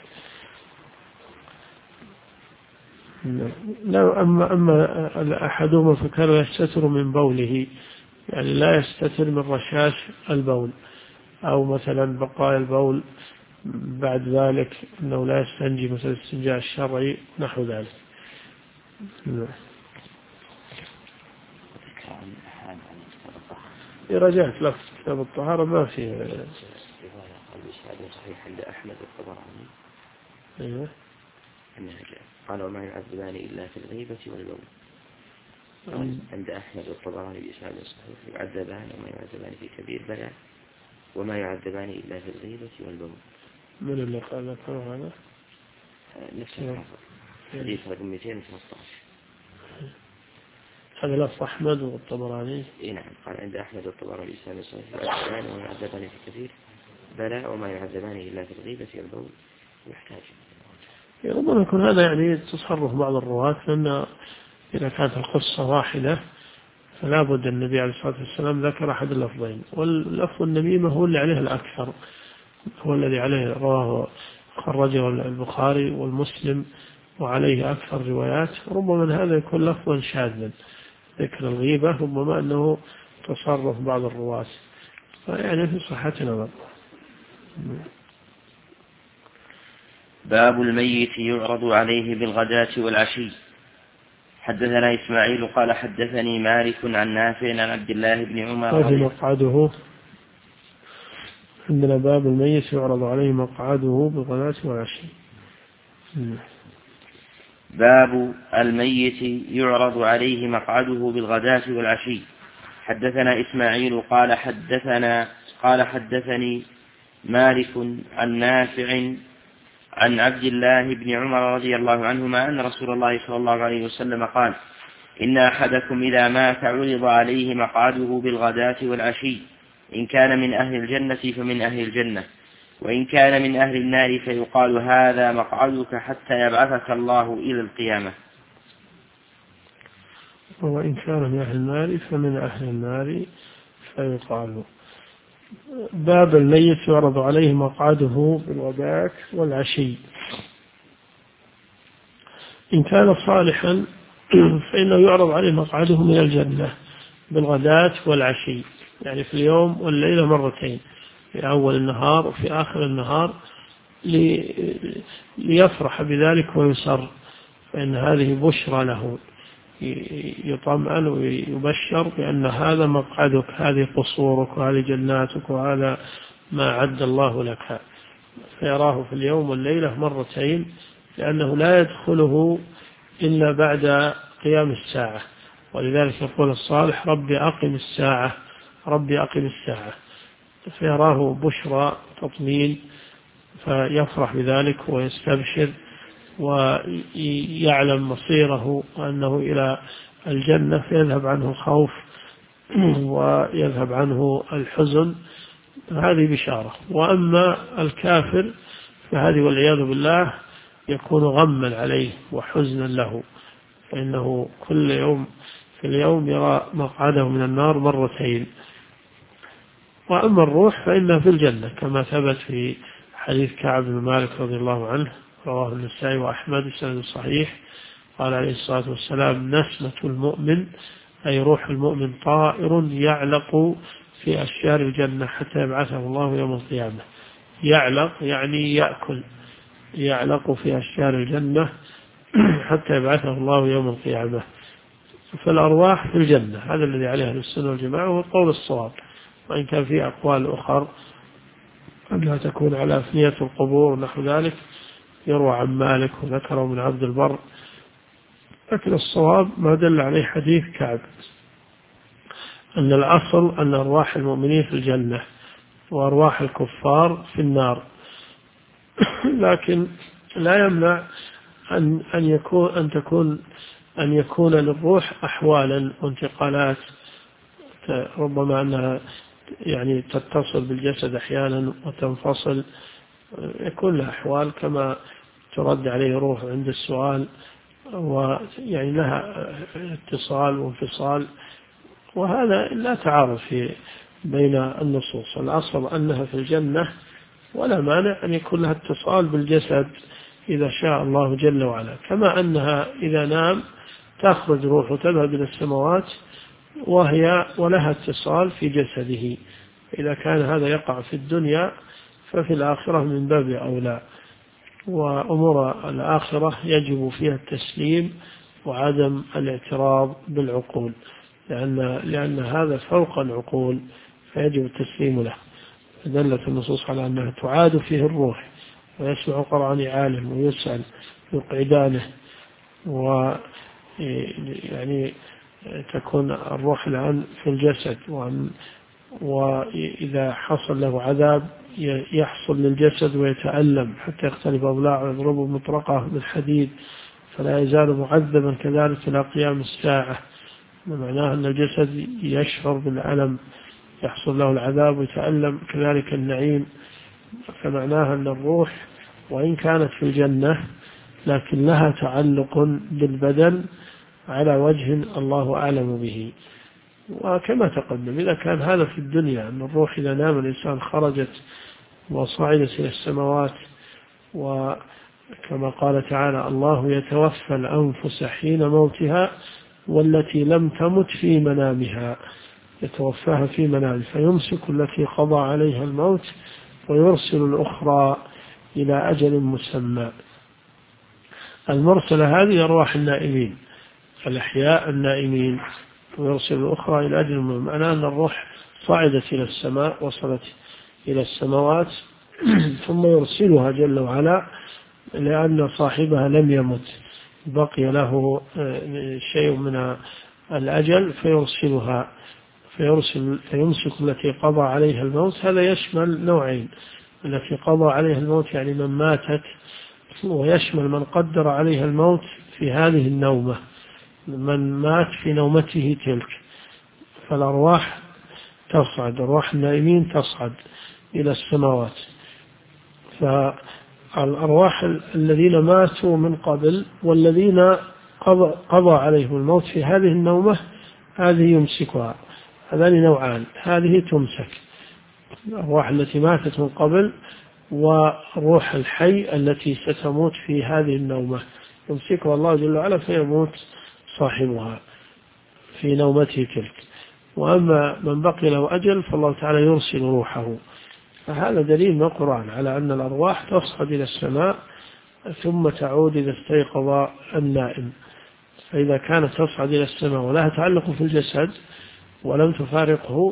لا، أما أحدهما فكان يستتر من بوله، يعني لا يستتر من رشاش البول، أو مثلا بقايا البول بعد ذلك أنه لا يستنجي مثل الاستنجاء الشرعي نحو ذلك. رجعت لك كتاب الطهارة ما فيه صحيح عند أحمد الطبراني. أيوه. قال وما يعذبان إلا في الغيبة والبول. عند أحمد الطبراني بإسناد صحيح يعذبان وما يعذبان في كبير بلى وما يعذبان إلا في الغيبة والبول. من اللي قال لك هذا؟ نفس الحافظ حديث رقم 213. هذا لفظ أحمد والطبراني. نعم، قال عند أحمد الطبراني بإسناد صحيح يعذبان وما يعذبان في كبير بلى وما يعذبان إلا في الغيبة والبول. يحتاج ربما يكون هذا يعني تصرف بعض الرواة، لأن إذا كانت القصة واحدة فلا بد النبي عليه الصلاة والسلام ذكر أحد اللفظين، واللفظ النميمة هو اللي عليه الأكثر، هو الذي عليه رواه خرجه البخاري والمسلم وعليه أكثر روايات. ربما هذا يكون لفظا شاذا، ذكر الغيبة ربما أنه تصرف بعض الرواة، فيعني في صحة نظر. باب الميت يعرض عليه بالغداة والعشي. حدثنا إسماعيل قال حدثني مالك عن نافع عن عبد الله بن عمر. هذا مقعده عندنا، باب الميت يعرض عليه مقعده بالغداة والعشي. باب الميت يعرض عليه مقعده بالغداة والعشي. حدثنا إسماعيل قال حدثني مالك عن نافع عن عبد الله بن عمر رضي الله عنهما أن رسول الله صلى الله عليه وسلم قال إن أحدكم إذا مات عرض عليه مقعده بالغداة والعشي، إن كان من أهل الجنة فمن أهل الجنة، وإن كان من أهل النار فيقال هذا مقعدك حتى يبعثك الله إلى القيامة. وإن كان من أهل النار فمن أهل النار فيقال. باب الميت يعرض عليه مقعده بالغداة والعشي. إن كان صالحا فإنه يعرض عليه مقعده من الجنة بالغداة والعشي، يعني في اليوم والليلة مرتين، في أول النهار وفي آخر النهار، ليفرح بذلك ويسر، فإن هذه بشرى له، يطمئن ويبشر بأن هذا مقعدك، هذه قصورك وهذه جناتك وهذا ما عد الله لك، فيراه في اليوم والليلة مرتين، لأنه لا يدخله إلا بعد قيام الساعة، ولذلك يقول الصالح ربي أقم الساعة، ربي أقم الساعة، فيراه بشرى تطمين فيفرح بذلك ويستبشر ويعلم مصيره أنه إلى الجنة، فيذهب عنه الخوف ويذهب عنه الحزن، هذه بشارة. وأما الكافر فهذه والعياذ بالله يكون غما عليه وحزنا له، فإنه كل يوم في اليوم يرى مقعده من النار مرتين. وأما الروح فإنها في الجنة كما ثبت في حديث كعب بن مالك رضي الله عنه رواه النسائي وأحمد بسند صحيح، قال عليه الصلاة والسلام نسمة المؤمن أي روح المؤمن طائر يعلق في أشجار الجنة حتى يبعثه الله يوم القيامة. يعلق يعني يأكل، يعلق في أشجار الجنة حتى يبعثه الله يوم القيامة. فالأرواح في الجنة، هذا الذي عليه أهل السنة والجماعة، وهو القول الصواب، وإن كان في أقوال أخرى أنها تكون على أفنية القبور ونحو ذلك، يروى عن مالك وذكره من عبد البر، لكن الصواب ما دل عليه حديث كعب، أن الأصل أن أرواح المؤمنين في الجنة وأرواح الكفار في النار. لكن لا يمنع أن يكون للروح أحوالا وانتقالات، ربما أنها يعني تتصل بالجسد أحيانا وتنفصل، يكون لها أحوال كما ترد عليه روح عند السؤال، ويعني لها اتصال وانفصال، وهذا لا تعارض بين النصوص. الأصل أنها في الجنة، ولا مانع أن يكون لها اتصال بالجسد إذا شاء الله جل وعلا، كما أنها إذا نام تخرج روح وتذهب إلى السماوات ولها اتصال في جسده. إذا كان هذا يقع في الدنيا ففي الآخرة من باب أولى. وأمور الآخرة يجب فيها التسليم وعدم الاعتراض بالعقول، لأن هذا فوق العقول فيجب التسليم له. دلت النصوص على أنها تعاد فيه الروح، ويسمع قرآن عالم ويسأل يقعدانه، ويعني تكون الروح الآن في الجسد، وإذا حصل له عذاب يحصل للجسد ويتألم حتى يختلف أضلاعه ويضرب مطرقة بالحديد، فلا يزال معذبا كذلك إلى قيام الساعة. معناه أن الجسد يشعر بالألم، يحصل له العذاب ويتألم، كذلك النعيم. فمعناها أن الروح وإن كانت في الجنة لكن لها تعلق بالبدن على وجه الله أعلم به. وكما تقدم إذا كان هذا في الدنيا، أن الروح إذا نام الإنسان خرجت وصعدت إلى السماوات، وكما قال تعالى: الله يتوفى الأنفس حين موتها والتي لم تمت في منامها، يتوفاها في منامه، فيمسك التي قضى عليها الموت ويرسل الأخرى إلى أجل مسمى. المرسلة هذه أرواح النائمين الأحياء النائمين، ويرسل الأخرى إلى أجل مسمى. معناه أن الروح صعدت إلى السماء، وصلت إلى السماوات، ثم يرسلها جل وعلا لأن صاحبها لم يمت، بقي له شيء من الأجل، فيرسلها، فيمسك التي قضى عليها الموت. هذا يشمل نوعين: التي قضى عليها الموت يعني من ماتت، ويشمل من قدر عليها الموت في هذه النومة، من مات في نومته تلك. فالأرواح تصعد، أرواح النائمين تصعد إلى السماوات. فالأرواح الذين ماتوا من قبل والذين قضى عليهم الموت في هذه النومة، هذه يمسكها. هذان نوعان، هذه تمسك، الأرواح التي ماتت من قبل، وروح الحي التي ستموت في هذه النومة يمسكها الله جل وعلا فيموت صاحبها في نومته تلك. وأما من بقي له أجل فالله تعالى يرسل روحه. فهذا دليل من القرآن على أن الأرواح تصعد إلى السماء ثم تعود إذا استيقظ النائم. فإذا كانت تصعد إلى السماء ولها تعلق في الجسد ولم تفارقه،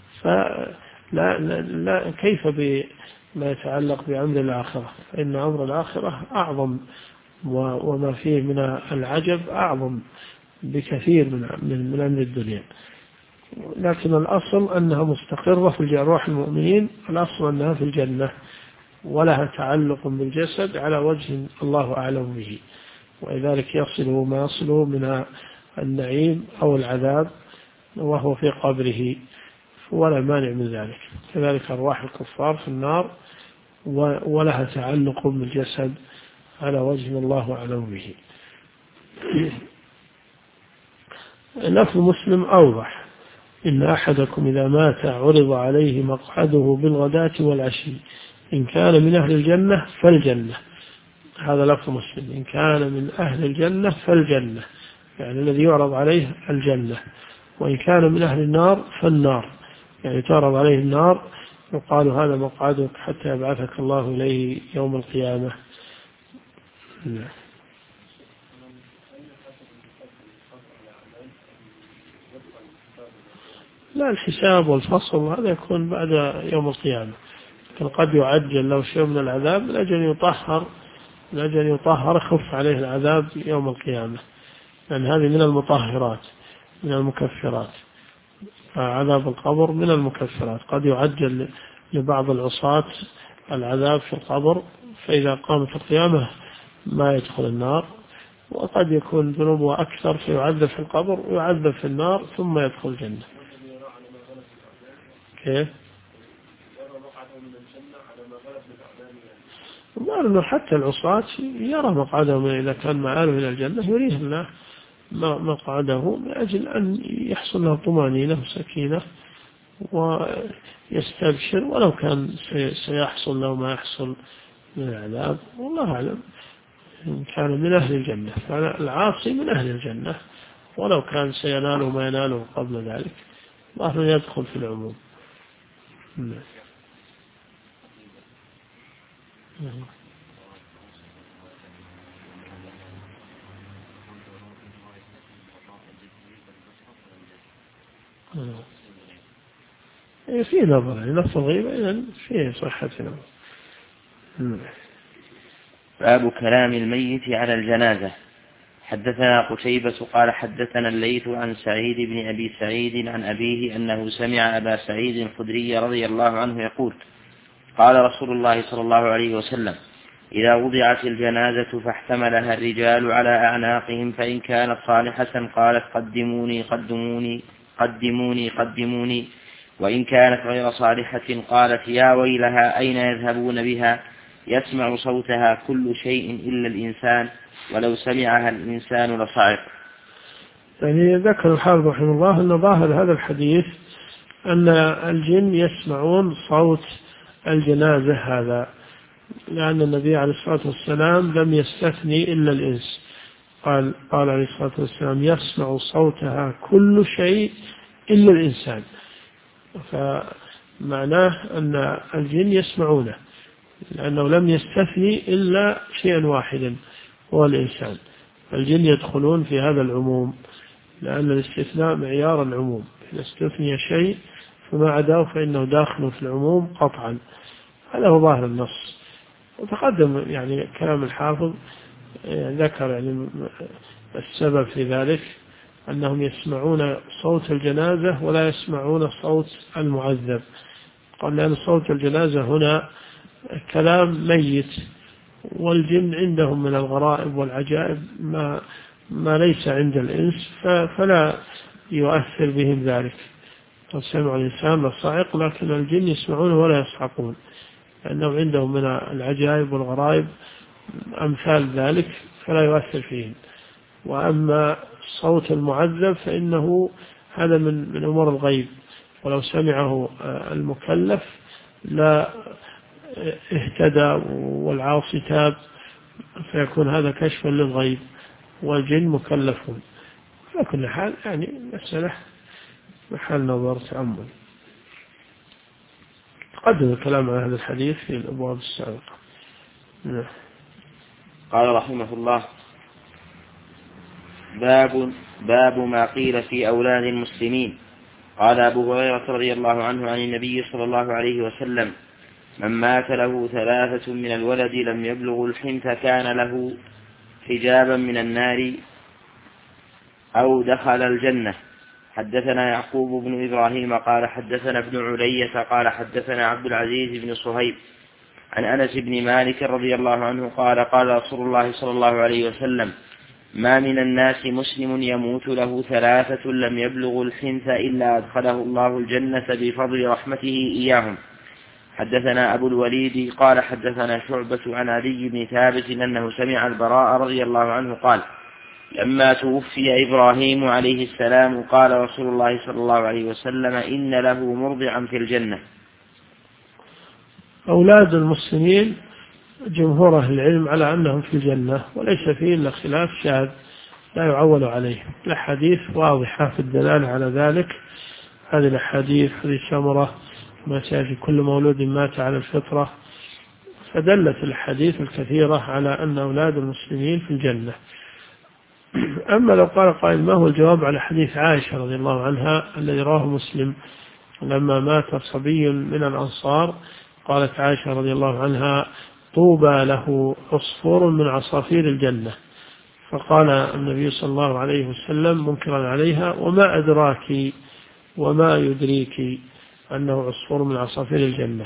فلا كيف بما يتعلق بأمر الآخرة؟ فإن أمر الآخرة أعظم، وما فيه من العجب أعظم بكثير من أمر الدنيا. لكن الأصل أنها مستقرة في أرواح المؤمنين، الأصل أنها في الجنة ولها تعلق بالجسد على وجه الله أعلم به، ولذلك يصله ما يصله من النعيم أو العذاب وهو في قبره، ولا مانع من ذلك. كذلك أرواح الكفار في النار ولها تعلق بالجسد على وجه الله أعلم به. لفظ مسلم أوضح: إن أحدكم إذا مات عرض عليه مقعده بالغداة والعشي، إن كان من أهل الجنة فالجنة. هذا لفظ مسلم: إن كان من أهل الجنة فالجنة، يعني الذي يعرض عليه الجنة. وإن كان من أهل النار فالنار، يعني تعرض عليه النار، يقال هذا مقعدك حتى يبعثك الله إليه يوم القيامة. لا، الحساب والفصل هذا يكون بعد يوم القيامة، لكن قد يعجل له شيء من العذاب من أجل يطهر يخف عليه العذاب يوم القيامة، لأن هذه من المطهرات من المكفرات. عذاب القبر من المكفرات، قد يعجل لبعض العصاة العذاب في القبر فإذا قامت القيامة ما يدخل النار، وقد يكون ذنوبه أكثر فيعذب في القبر ويعذب في النار ثم يدخل الجنة. كيف؟ أنه حتى العصاة يرى مقعدهم إذا كان مآله إلى الجنة يريه الله مقعده من أجل أن يحصل له طمأنينة وسكينة ويستبشر، ولو كان سيحصل له ما يحصل من العذاب والله أعلم. إن كان من أهل الجنة فالعاصي من أهل الجنة، ولو كان سيناله ما يناله قبل ذلك الله يدخل في العموم. في نظر نفس الغيبة إذن فيه صحة نظر. باب كلام الميت على الجنازة. حدثنا قتيبة قال حدثنا الليث عن سعيد بن أبي سعيد عن أبيه أنه سمع أبا سعيد الخدري رضي الله عنه يقول قال رسول الله صلى الله عليه وسلم إذا وضعت الجنازة فاحتملها الرجال على أعناقهم فإن كانت صالحة قالت قدموني قدموني قدموني قدموني، وإن كانت غير صالحة قالت يا ويلها أين يذهبون بها، يسمع صوتها كل شيء إلا الإنسان ولو سمعها الإنسان لصعق. يعني ذكر الحافظ رحمه الله أن ظاهر هذا الحديث أن الجن يسمعون صوت الجنازة هذا، لأن النبي عليه الصلاة والسلام لم يستثني إلا الإنس، قال عليه الصلاة والسلام يسمع صوتها كل شيء إلا الإنسان، فمعناه أن الجن يسمعونه لأنه لم يستثني إلا شيئا واحدا هو الإنسان. الجن يدخلون في هذا العموم لأن الاستثناء معيار العموم، إذا استثني شيء فما عداه فإنه داخل في العموم قطعا. هذا هو ظاهر النص. وتقدم يعني كلام الحافظ ذكر يعني السبب في ذلك أنهم يسمعون صوت الجنازة ولا يسمعون صوت المعذب. قال لأن صوت الجنازة هنا كلام ميت، والجن عندهم من الغرائب والعجائب ما ليس عند الإنس، فلا يؤثر بهم ذلك. قد سمع الإنسان لصعق، لكن الجن يسمعون ولا يصعقون لأنهم عندهم من العجائب والغرائب أمثال ذلك فلا يؤثر فيهم. وأما صوت المعذب فإنه هذا من أمور الغيب، ولو سمعه المكلف لا اهتدى والعاصي تاب، فيكون هذا كشفا للغيب، والجن مكلفون. على كل حال يعني مسألة محل نظر تأمل. تقدم الكلام عن هذا الحديث في الأبواب السابقة. قال رحمه الله باب ما قيل في أولاد المسلمين. قال أبو هريرة رضي الله عنه عن النبي صلى الله عليه وسلم من مات له 3 من الولد لم يبلغ الحنث كان له حجابا من النار أو دخل الجنة. حدثنا يعقوب بن إبراهيم قال حدثنا ابن علية قال حدثنا عبد العزيز بن صهيب عن أنس بن مالك رضي الله عنه قال قال رسول الله صلى الله عليه وسلم ما من الناس مسلم يموت له 3 لم يبلغ الحنث إلا أدخله الله الجنة بفضل رحمته إياهم. حدثنا أبو الوليد قال حدثنا شعبة عن علي بن ثابت أنه سمع البراء رضي الله عنه قال لما توفي إبراهيم عليه السلام قال رسول الله صلى الله عليه وسلم إن له مرضعا في الجنة. أولاد المسلمين جمهور أهل العلم على أنهم في الجنة، وليس فيه إلا خلاف شاذ لا يعول عليه. الأحاديث واضحة في الدلالة على ذلك. هذه الأحاديث حديث سمرة ما سيأتي كل مولود مات على الفطرة، فدلت الحديث الكثيرة على أن أولاد المسلمين في الجنة. أما لو قال قائل ما هو الجواب على حديث عائشة رضي الله عنها الذي رواه مسلم لما مات صبي من الأنصار، قالت عائشة رضي الله عنها: طوبى له عصفور من عصافير الجنة. فقال النبي صلى الله عليه وسلم منكرا عليها: وما أدراك وما يدريك أنه عصفور من عصافير الجنة.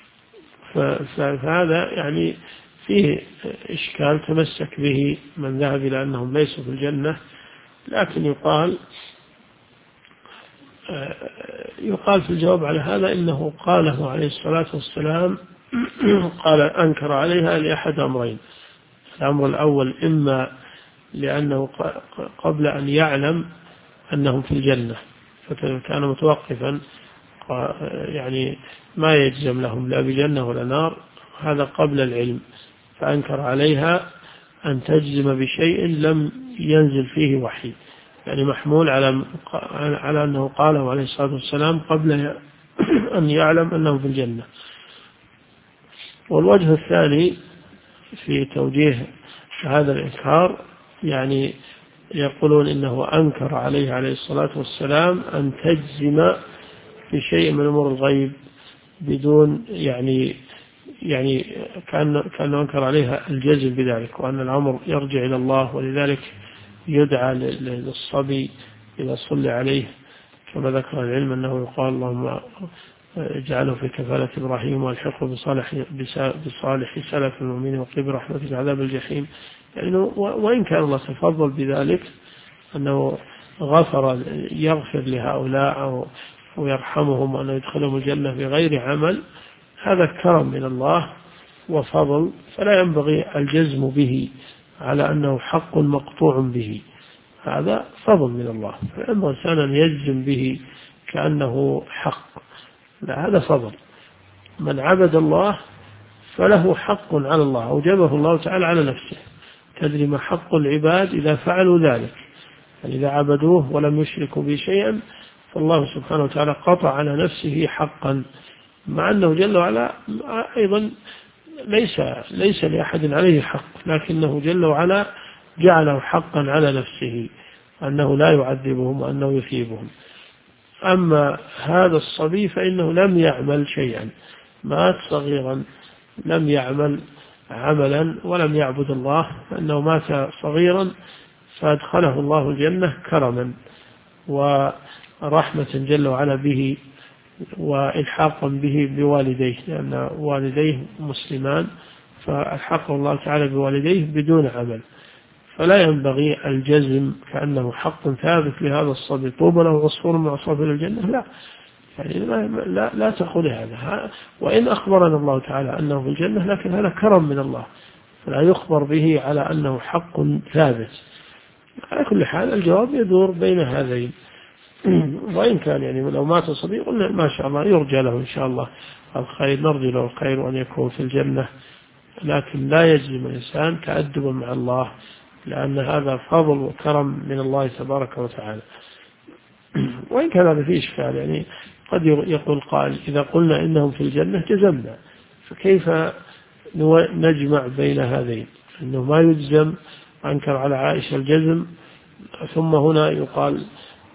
فهذا يعني فيه إشكال تمسك به من ذهب إلى أنهم ليسوا في الجنة، لكن يقال في الجواب على هذا إنه قاله عليه الصلاة والسلام قال أنكر عليها لأحد أمرين: الأمر الأول إما لأنه قبل أن يعلم أنهم في الجنة فكان متوقفا، يعني ما يجزم لهم لا بجنة ولا نار، هذا قبل العلم، فأنكر عليها أن تجزم بشيء لم ينزل فيه وحي، يعني محمول على أنه قاله عليه الصلاة والسلام قبل أن يعلم أنه في الجنة. والوجه الثاني في توجيه هذا الإنكار يعني يقولون إنه أنكر عليه الصلاة والسلام أن تجزم بشيء من أمور الغيب بدون يعني كان أنكر عليها الجزم بذلك، وأن الأمر يرجع إلى الله، ولذلك يدعى للصبي إذا صلى عليه كما ذكر العلم أنه يقال: اللهم اجعله في كفالة إبراهيم والحقه بصالح سلف المؤمنين وقب رحمتك عذاب الجحيم. يعني وإن كان الله تفضل بذلك أنه يغفر لهؤلاء ويرحمهم وأنه يدخلهم الجنة بغير عمل، هذا كرم من الله وفضل، فلا ينبغي الجزم به على أنه حق مقطوع به، هذا فضل من الله، فينبغي الإنسان أن يجزم به كأنه حق، لا، هذا فضل. من عبد الله فله حق على الله أوجبه الله تعالى على نفسه. تدري ما حق العباد إذا فعلوا ذلك؟ يعني إذا عبدوه ولم يشركوا به شيئا فالله سبحانه وتعالى قطع على نفسه حقا، مع أنه جل وعلا أيضا ليس لأحد عليه حق، لكنه جل وعلا جعله حقا على نفسه أنه لا يعذبهم وأنه يثيبهم. أما هذا الصبي فإنه لم يعمل شيئا، مات صغيرا، لم يعمل عملا ولم يعبد الله، فإنه مات صغيرا فأدخله الله الجنة كرما ورحمة جل وعلا به وإلحاقا به بوالديه، لأن والديه مسلمان فألحقه الله تعالى بوالديه بدون عمل، فلا ينبغي الجزم كأنه حق ثابت لهذا الصبي: طوبى له عصفور من عصافير الجنة. لا، يعني لا تقول هذا، وإن أخبرنا الله تعالى أنه في الجنة لكن هذا كرم من الله، فلا يخبر به على أنه حق ثابت. على كل حال الجواب يدور بين هذين. وإن كان يعني لو مات صبي قلنا ما شاء الله يرجى له إن شاء الله الخير، نرجو له الخير وأن يكون في الجنة، لكن لا يجزم الإنسان تأدبا مع الله، لأن هذا فضل وكرم من الله تبارك وتعالى. وإن كان هذا فيه إشكال، يعني قد يقول قائل: إذا قلنا إنهم في الجنة جزمنا، فكيف نجمع بين هذين؟ أنه ما يجزم، أنكر على عائشة الجزم، ثم هنا يقال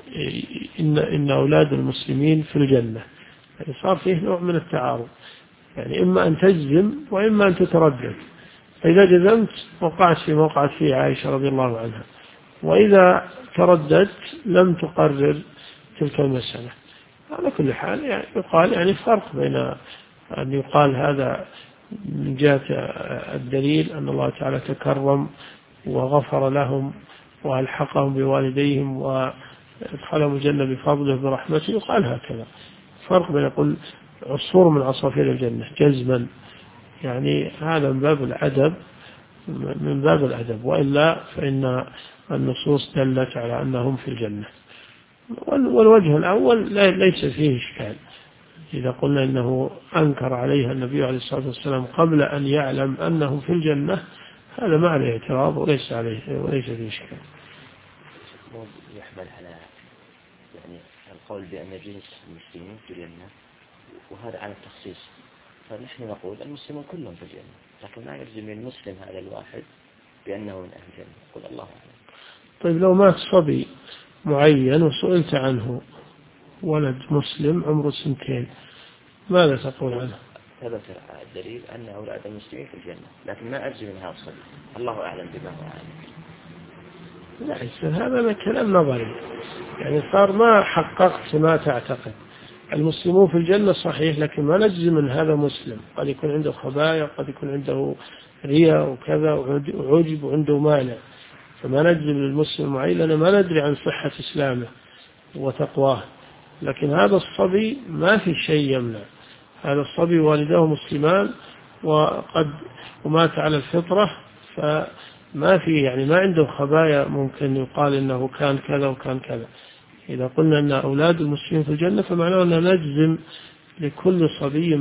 إن أولاد المسلمين في الجنة، يعني صار فيه نوع من التعارض، يعني إما أن تجزم وإما أن تتردد، فإذا جزمت وقعت في موقعت فيه عائشة رضي الله عنها، وإذا ترددت لم تقرر تلك المسألة. على كل حال يعني يقال يعني فرق بين أن يقال هذا من جهة الدليل أن الله تعالى تكرم وغفر لهم وألحقهم بوالديهم وادخلهم الجنة بفضله برحمته، يقال هكذا. فرق بين يقول عصفور من عصافير الجنة جزما، يعني هذا من باب الأدب، وإلا فإن النصوص دلت على أنهم في الجنة. والوجه الأول ليس فيه إشكال، إذا قلنا إنه أنكر عليها النبي عليه الصلاة والسلام قبل أن يعلم أنهم في الجنة، هذا ما عليه اعتراض وليس فيه إشكال. يحمل على يعني القول بأن جنس المسلمين في الجنة، وهذا على التخصيص، فنحن نقول المسلمون كلهم في الجنة، لكن لا يلزم المسلم هذا الواحد بأنه من أهل الجنة. قل الله أعلم. طيب لو مات صبي معين وسئلت عنه، ولد مسلم عمره 2 ماذا تقول عنه؟ ثبت الدليل أن أولاد المسلمين في الجنة، لكن ما أجزم من هذا الصبي، الله أعلم بما هو عالم. لا، هذا كلام نظري، يعني صار ما حققت ما تعتقد. المسلمون في الجنة صحيح، لكن ما نجزم من هذا مسلم، قد يكون عنده خبايا، قد يكون عنده رياء وكذا وعجب وعنده مانع، فما نجزم للمسلم معين لأننا ما ندري عن صحة إسلامه وتقواه. لكن هذا الصبي ما في شيء يمنع، هذا الصبي والداه مسلمان ومات على الفطرة، فما في يعني ما عنده خبايا ممكن يقال إنه كان كذا وكان كذا. إذا قلنا أن أولاد المسلمين في الجنة فمعناه أن نجزم لكل صبي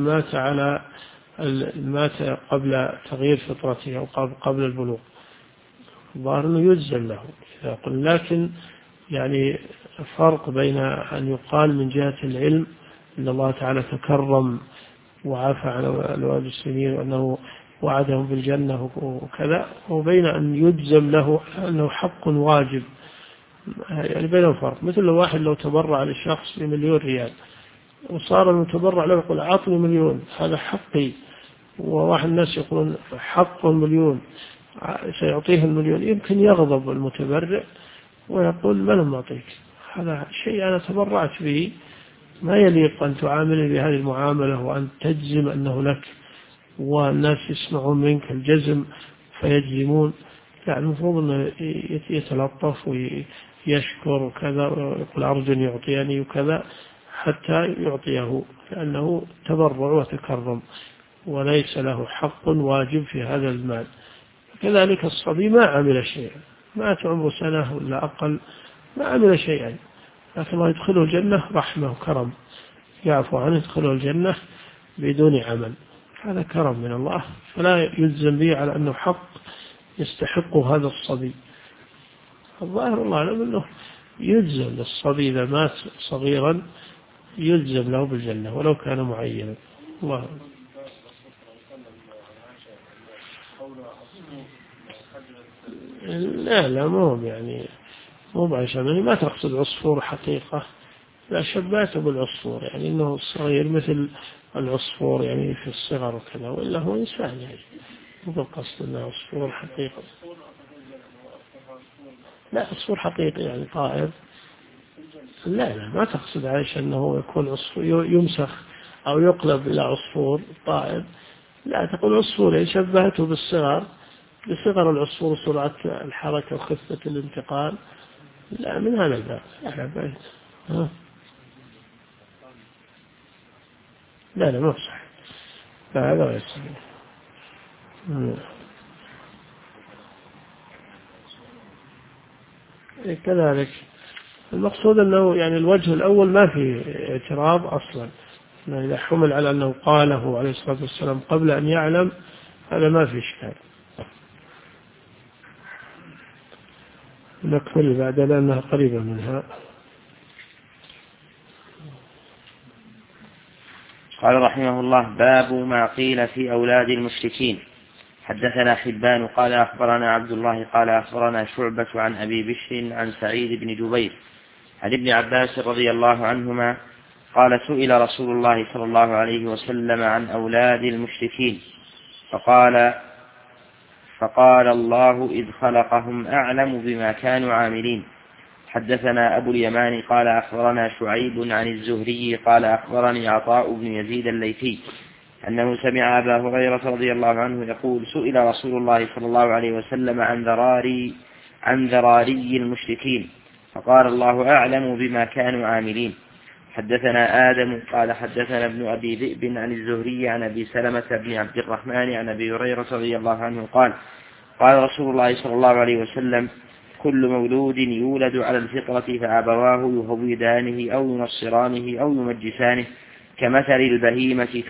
مات قبل تغيير فطرته أو قبل البلوغ، الظاهر أنه يجزم له إذا قلنا. لكن يعني فرق بين أن يقال من جهة العلم أن الله تعالى تكرم وعافى عن أولاد المسلمين وأنه وعدهم بالجنة وكذا، وبين أن يجزم له أنه حق واجب، يعني بينهم فرق. مثل لو تبرع للشخص ب1,000,000 ريال وصار المتبرع له يقول أعطني 1,000,000 هذا حقي، وواحد الناس يقولون حق 1,000,000 سيعطيه 1,000,000، يمكن يغضب المتبرع ويقول ما لم أعطيك، هذا شيء أنا تبرعت به، ما يليق أن تعامل بهذه المعاملة وأن تجزم أنه لك والناس يسمعون منك الجزم فيجزمون. يعني المفروض أنه يتلطف ويشكر وكذا ويقول أرجو أن يعطيني وكذا حتى يعطيه، لأنه تبرع وتكرم وليس له حق واجب في هذا المال. كذلك الصبي ما عمل شيئا، مات عمره 1 ولا أقل، ما عمل شيئا، لكن الله يدخله الجنة رحمة وكرم، يعفو عنه يدخله الجنة بدون عمل، هذا كرم من الله، فلا يلزم به على أنه حق يستحق هذا الصبي. الظاهر الله أعلم أنه يلزم للصبي إذا مات صغيرا يلزم له بالجنة ولو كان معينا. الله لا مو بعشان ما تقصد عصفور حقيقة، لا شبهته بالعصفور، يعني إنه صغير مثل العصفور يعني في الصغر وكذا، وإلا هو إنسان يعني مو بالقصد إنه عصفور حقيقة. لا عصفور حقيقي يعني طائر، لا ما تقصد عائشة أنه يكون عصفور يمسخ أو يقلب إلى عصفور طائر، لا تقول عصفور يعني شبهته بالصغر، بصغر العصفور سرعة الحركة وخفة الانتقال، لا من هذا الباب على بيت. لا ما صح، لا هذا غير صحيح. كذلك المقصود أنه يعني الوجه الأول ما في اعتراض أصلا، إذا حمل على أنه قاله عليه الصلاة والسلام قبل أن يعلم هذا ما في إشكال. نكمل بعد لأنها قريبة منها. قال رحمه الله: باب ما قيل في أولاد المشركين. حدثنا حبان قال أخبرنا عبد الله قال أخبرنا شعبة عن أبي بشر عن سعيد بن جبير عن ابن عباس رضي الله عنهما قال: سئل رسول الله صلى الله عليه وسلم عن أولاد المشركين فقال الله إذ خلقهم أعلم بما كانوا عاملين. حدثنا أبو اليمان قال أخبرنا شعيب عن الزهري قال أخبرني عطاء بن يزيد الليثي أنه سمع أبا هريرة رضي الله عنه يقول: سئل رسول الله صلى الله عليه وسلم عن ذراري المشركين فقال الله أعلم بما كانوا عاملين. حدثنا آدم قال حدثنا ابن أبي ذئب عن الزهري عن أبي سلمة بن عبد الرحمن عن أبي هريرة رضي الله عنه قال: قال رسول الله صلى الله عليه وسلم: كل مولود يولد على الفطرة فأبواه يهودانه أو ينصرانه أو يمجسانه كمثل البهيمة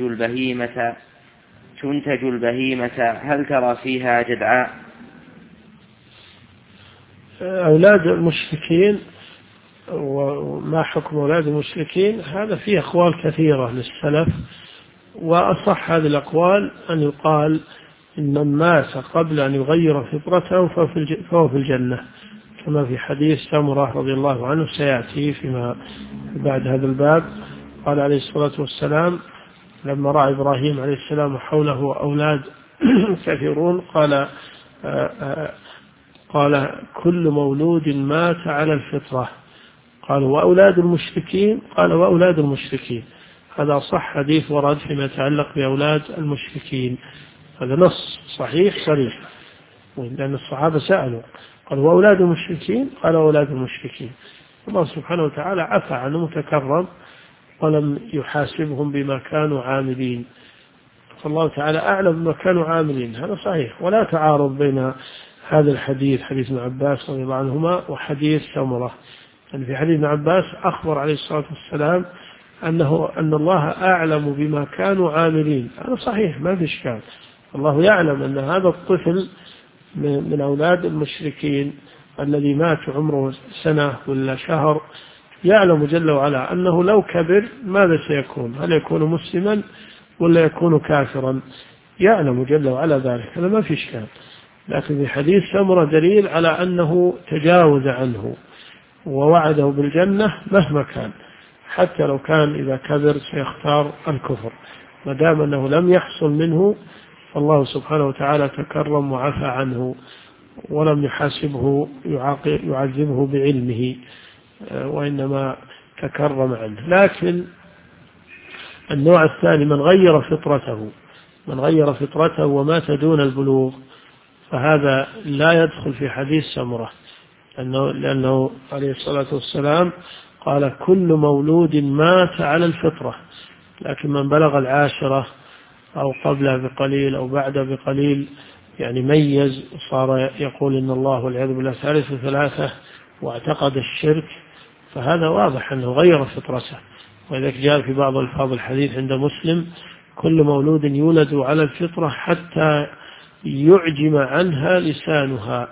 تنتج البهيمة هل ترى فيها جدعاء. أولاد المشركين وما حكم أولاد المشركين هذا فيه أقوال كثيرة للسلف، وأصح هذه الأقوال أن يقال إن من مات قبل أن يغير فطرته فهو في الجنة كما في حديث سمرة رضي الله عنه سيأتي فيما بعد هذا الباب. قال عليه الصلاة والسلام لما رأى إبراهيم عليه السلام حوله أولاد كثيرون قال كل مولود مات على الفطرة. قال وأولاد المشركين؟ قال وأولاد المشركين. هذا صح حديث ورد فيما يتعلق بأولاد المشركين، هذا نص صحيح صريح، لأن الصحابة سألوا قال وأولاد المشركين؟ قال أولاد المشركين. الله سبحانه وتعالى عفى عنهم وتكرم ولم يحاسبهم بما كانوا عاملين، فالله تعالى أعلم بما كانوا عاملين، هذا صحيح. ولا تعارض بين هذا الحديث حديث ابن عباس رضي الله عنهما وحديث سمرة. يعني في حديث ابن عباس أخبر عليه الصلاة والسلام أن الله أعلم بما كانوا عاملين، هذا صحيح ما في إشكال. الله يعلم أن هذا الطفل من أولاد المشركين الذي مات عمره سنة ولا شهر، يعلم جل وعلا أنه لو كبر ماذا سيكون، هل يكون مسلما ولا يكون كافرا، يعلم جل وعلا ذلك، هذا ما في إشكال. لكن في حديث سمرة دليل على أنه تجاوز عنه ووعده بالجنة مهما كان، حتى لو كان إذا كبر سيختار الكفر، ما دام أنه لم يحصل منه فالله سبحانه وتعالى تكرم وعفى عنه ولم يحاسبه يعذبه بعلمه، وإنما تكرم عنه. لكن النوع الثاني من غير فطرته ومات دون البلوغ، فهذا لا يدخل في حديث سمرة، لأنه عليه الصلاة والسلام قال كل مولود مات على الفطرة، لكن من بلغ العاشرة أو قبلها بقليل أو بعدها بقليل يعني ميز وصار يقول إن الله والعياذ بالله ثالث ثلاثة واعتقد الشرك، فهذا واضح أنه غير فطرته. ولذلك جاء في بعض الفاظ الحديث عند مسلم كل مولود يولد على الفطرة حتى يعجم عنها لسانها،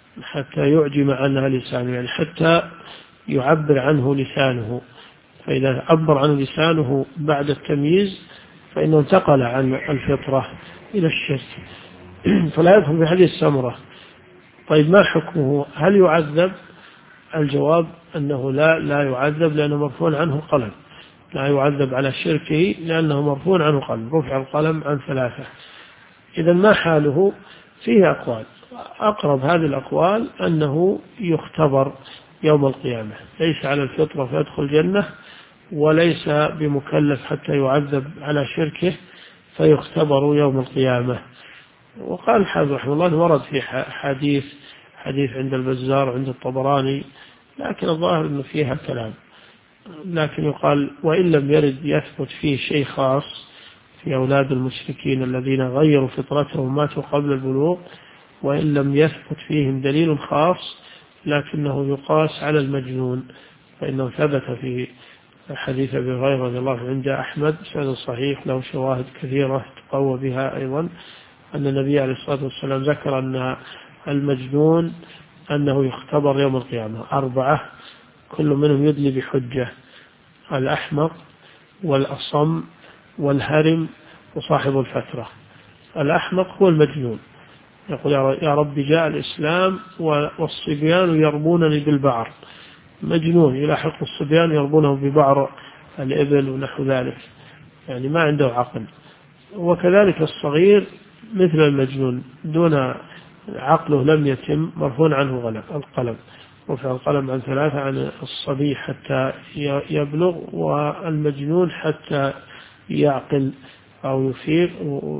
يعني حتى يعبر عنه لسانه، فإذا عبر عنه لسانه بعد التمييز فإنه انتقل عن الفطرة إلى الشرك، فلا يدخل في حديث سمرة. طيب ما حكمه؟ هل يعذب؟ الجواب أنه لا يعذب، لأنه مرفوع عنه القلم، لا يعذب على شركه لأنه مرفوع عنه القلم، رفع القلم عن ثلاثة. إذا ما حاله؟ فيه أقوال، أقرب هذه الأقوال أنه يختبر يوم القيامة، ليس على الفطرة فيدخل الجنة، وليس بمكلف حتى يعذب على شركه فيختبر يوم القيامة. وقال الحافظ رحمه الله ورد في حديث عند البزار عند الطبراني، لكن الظاهر أنه فيها كلام، لكن يقال وإن لم يرد يثبت فيه شيء خاص في أولاد المشركين الذين غيروا فطرتهم ماتوا قبل البلوغ، وإن لم يثبت فيهم دليل خاص لكنه يقاس على المجنون، فإنه ثبت في حديث أبي هريرة رضي الله عنه عند أحمد سند صحيح له شواهد كثيرة تقوى بها أيضا، أن النبي عليه الصلاة والسلام ذكر أن المجنون أنه يختبر يوم القيامة 4 كل منهم يدلي بحجة: الأحمق والأصم والهرم وصاحب الفترة. الأحمق هو المجنون، يقول يا رب جاء الإسلام والصبيان يرمونني بالبعر، مجنون يلاحق الصبيان يربونه ببعر الإبل ونحو ذلك، يعني ما عنده عقل. وكذلك الصغير مثل المجنون دون عقله لم يتم مرفوع عنه القلم، رفع القلم عن 3، عن الصبي حتى يبلغ، والمجنون حتى يعقل أو يفيق،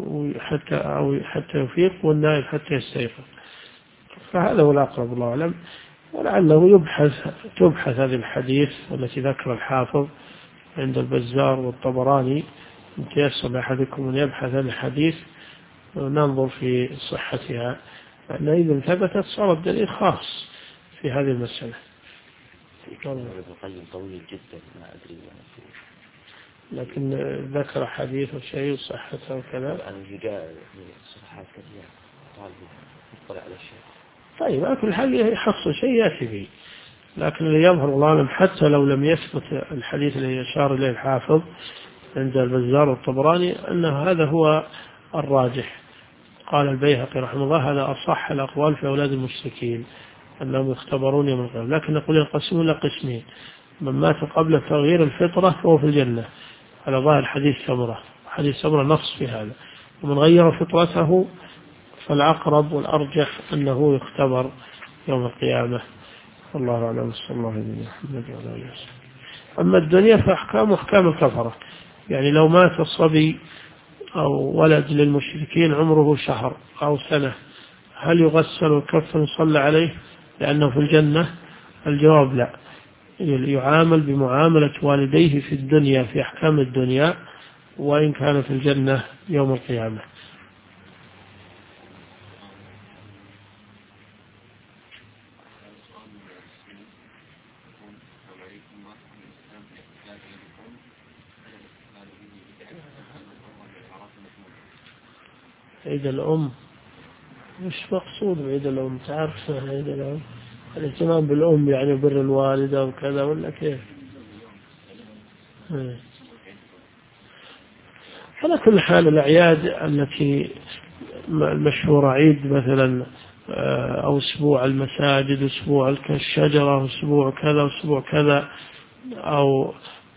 حتى يفيق، والنائم حتى يستيقظ. فهذا هو الأقرب الله أعلم، ولعله تبحث هذه الحديث التي ذكر الحافظ عند البزار والطبراني، إن تيسر لأحدكم أن يبحث هذا الحديث وننظر في صحتها، لأن إذا ثبتت صار الدليل خاص في هذه المسألة. طويل جدا ما أدري، لكن ذكر حديث وشيء وصحته وكذا. أنا جاء صفحات كثيرة طالب يطلع على الشيء. طيب أكل حاجة يحصل شيء يأتي به، لكن اللي يظهر الله أعلم حتى لو لم يثبت الحديث الذي يشار إليه الحافظ عند البزار والطبراني أن هذا هو الراجح. قال البيهقي رحمه الله هذا أصح الأقوال في أولاد المشركين، أنهم يختبرون يوم القيامة، لكن نقول ينقسمون إلى قسمين: من مات قبل تغيير الفطرة فهو في الجنة على ظاهر حديث سمرة، حديث سمرة نص في هذا، ومن غير فطرته فالأقرب والأرجح أنه يختبر يوم القيامة. الله أعلم. صلى الله عليه وسلم. أما الدنيا فأحكام أحكام الكفرة، يعني لو مات الصبي أو ولد للمشركين عمره شهر أو سنة، هل يغسل ويكفن ويصلى عليه لأنه في الجنة؟ الجواب لا، يعامل بمعاملة والديه في الدنيا في أحكام الدنيا، وإن كان في الجنة يوم القيامة. عيد الأم، مش مقصود بعيد الأم؟ تعرف عيد الأم الاهتمام بالأم يعني بر الوالدة وكذا، ولا كيف؟ على كل حال الأعياد التي المشهورة، عيد مثلا أو أسبوع المساجد، أسبوع الشجرة، أسبوع كذا، أسبوع كذا، أو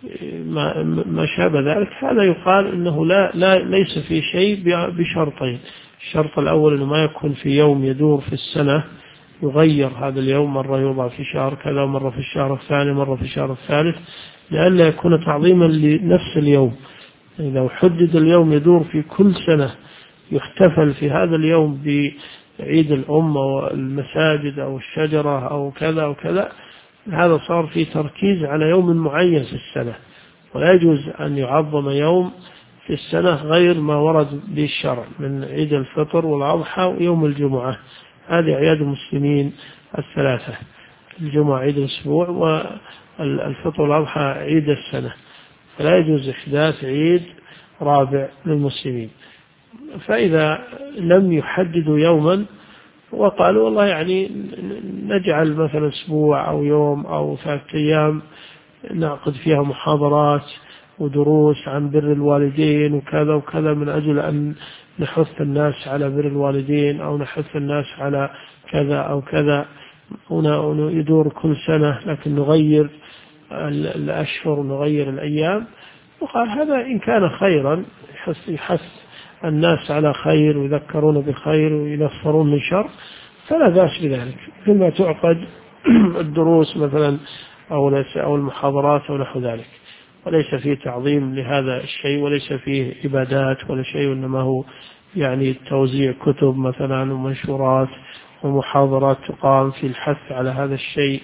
ما شابه ذلك، هذا يقال إنه ليس في شيء بشرطين: الشرط الأول أنه ما يكون في يوم يدور في السنة، يغير هذا اليوم، مرة يوضع في شهر كذا، مرة في الشهر الثاني، مرة في الشهر الثالث، لئلا يكون تعظيما لنفس اليوم. لو حدد اليوم يدور في كل سنة، يحتفل في هذا اليوم بعيد الأم أو المساجد أو الشجرة أو كذا أو كذا، هذا صار في تركيز على يوم معين في السنة، ولا يجوز أن يعظم يوم في السنة غير ما ورد بالشرع من عيد الفطر والأضحى ويوم الجمعة. هذه أعياد المسلمين الثلاثة: الجمعة عيد الأسبوع، والفطر والأضحى عيد السنة، فلا يجوز إحداث عيد رابع للمسلمين. فإذا لم يحددوا يوما وقالوا والله يعني نجعل مثلا أسبوع أو يوم أو 3 أيام نعقد فيها محاضرات ودروس عن بر الوالدين وكذا وكذا، من أجل أن نحث الناس على بر الوالدين، أو نحث الناس على كذا أو كذا، يدور كل سنة لكن نغير الأشهر ونغير الأيام، وقال هذا إن كان خيرا يحث الناس على خير ويذكرون بخير وينفرون من شر، فلا بأس بذلك، فيما تعقد الدروس مثلا أو المحاضرات أو نحو ذلك، وليس فيه تعظيم لهذا الشيء، وليس فيه عبادات ولا شيء، إنما هو يعني توزيع كتب مثلا ومنشورات ومحاضرات تقام في الحث على هذا الشيء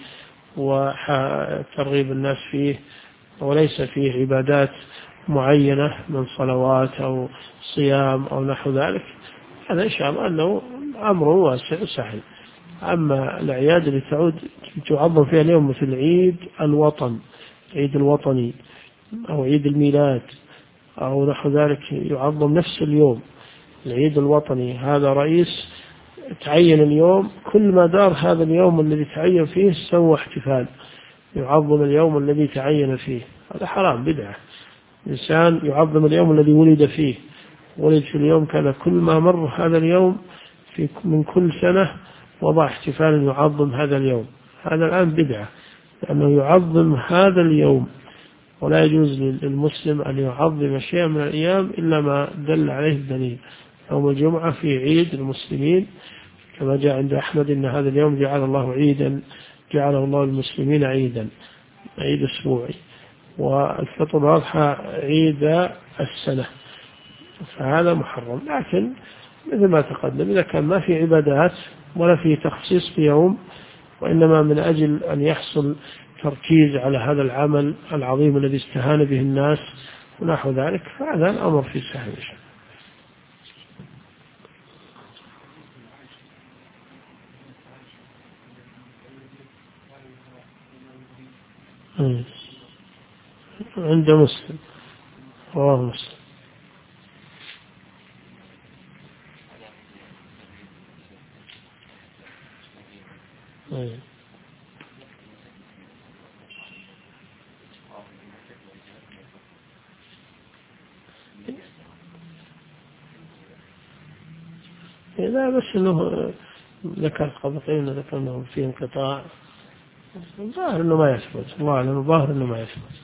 وترغيب الناس فيه، وليس فيه عبادات معينة من صلوات أو صيام أو نحو ذلك. هذا إن شاء الله أنه أمر واسع سهل. أما الأعياد اللي تعظم فيها اليوم مثل عيد الوطن، عيد الوطني، أو عيد الميلاد أو نحو ذلك، يعظم نفس اليوم. العيد الوطني هذا رئيس تعين اليوم، كل ما دار هذا اليوم الذي تعين فيه سوى احتفال، يعظم اليوم الذي تعين فيه. هذا حرام، بدعة. إنسان يعظم اليوم الذي ولد فيه، ولد في اليوم كذا، كل ما مر هذا اليوم من كل سنة وضع احتفال يعظم هذا اليوم، هذا الآن بدعة، لأنه يعظم هذا اليوم، ولا يجوز للمسلم أن يعظم شيئا من الأيام إلا ما دل عليه الدليل. يوم الجمعة في عيد المسلمين كما جاء عند أحمد إن هذا اليوم جعل الله عيدا، جعله الله المسلمين عيدا، عيد أسبوعي. والفطر والأضحى عيد السنة، فهذا محرم. لكن مثل ما تقدم، إذا كان ما في عبادات ولا في تخصيص في يوم، وإنما من أجل أن يحصل تركيز على هذا العمل العظيم الذي استهان به الناس ونحو ذلك، فهذا الأمر في سهل. عند مسلم، رواه مسلم. لا، بس انه ذكر قبطين ذكر أنه في انقطاع. الظاهر أنه ما يثبت، الله أعلم، الظاهر أنه ما يثبت.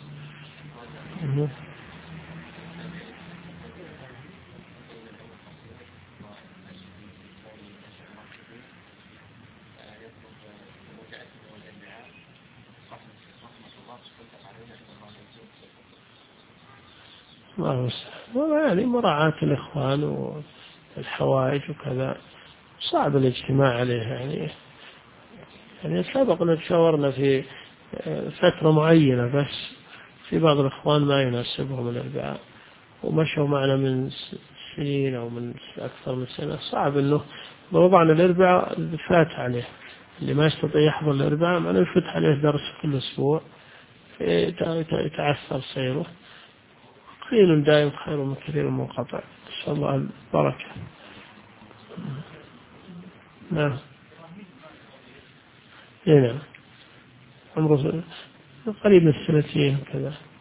والله يعني مراعاة الإخوان والحوائج وكذا صعب الاجتماع عليه. يعني سبق تشاورنا في فترة معينة، بس في بعض الإخوان ما يناسبهم الأربعاء ومشوا معنا من سنين أو من أكثر من سنة. صعب أنه وضعنا الأربعاء فات عليه، اللي ما يستطيع يحضر الأربعاء ما يفتح عليه درس كل أسبوع يتعثر سيره. قليل دائم خير من كثير منقطع. نسأل الله البركة. نعم. نعم. عمره قريب من 2 سنين كذا.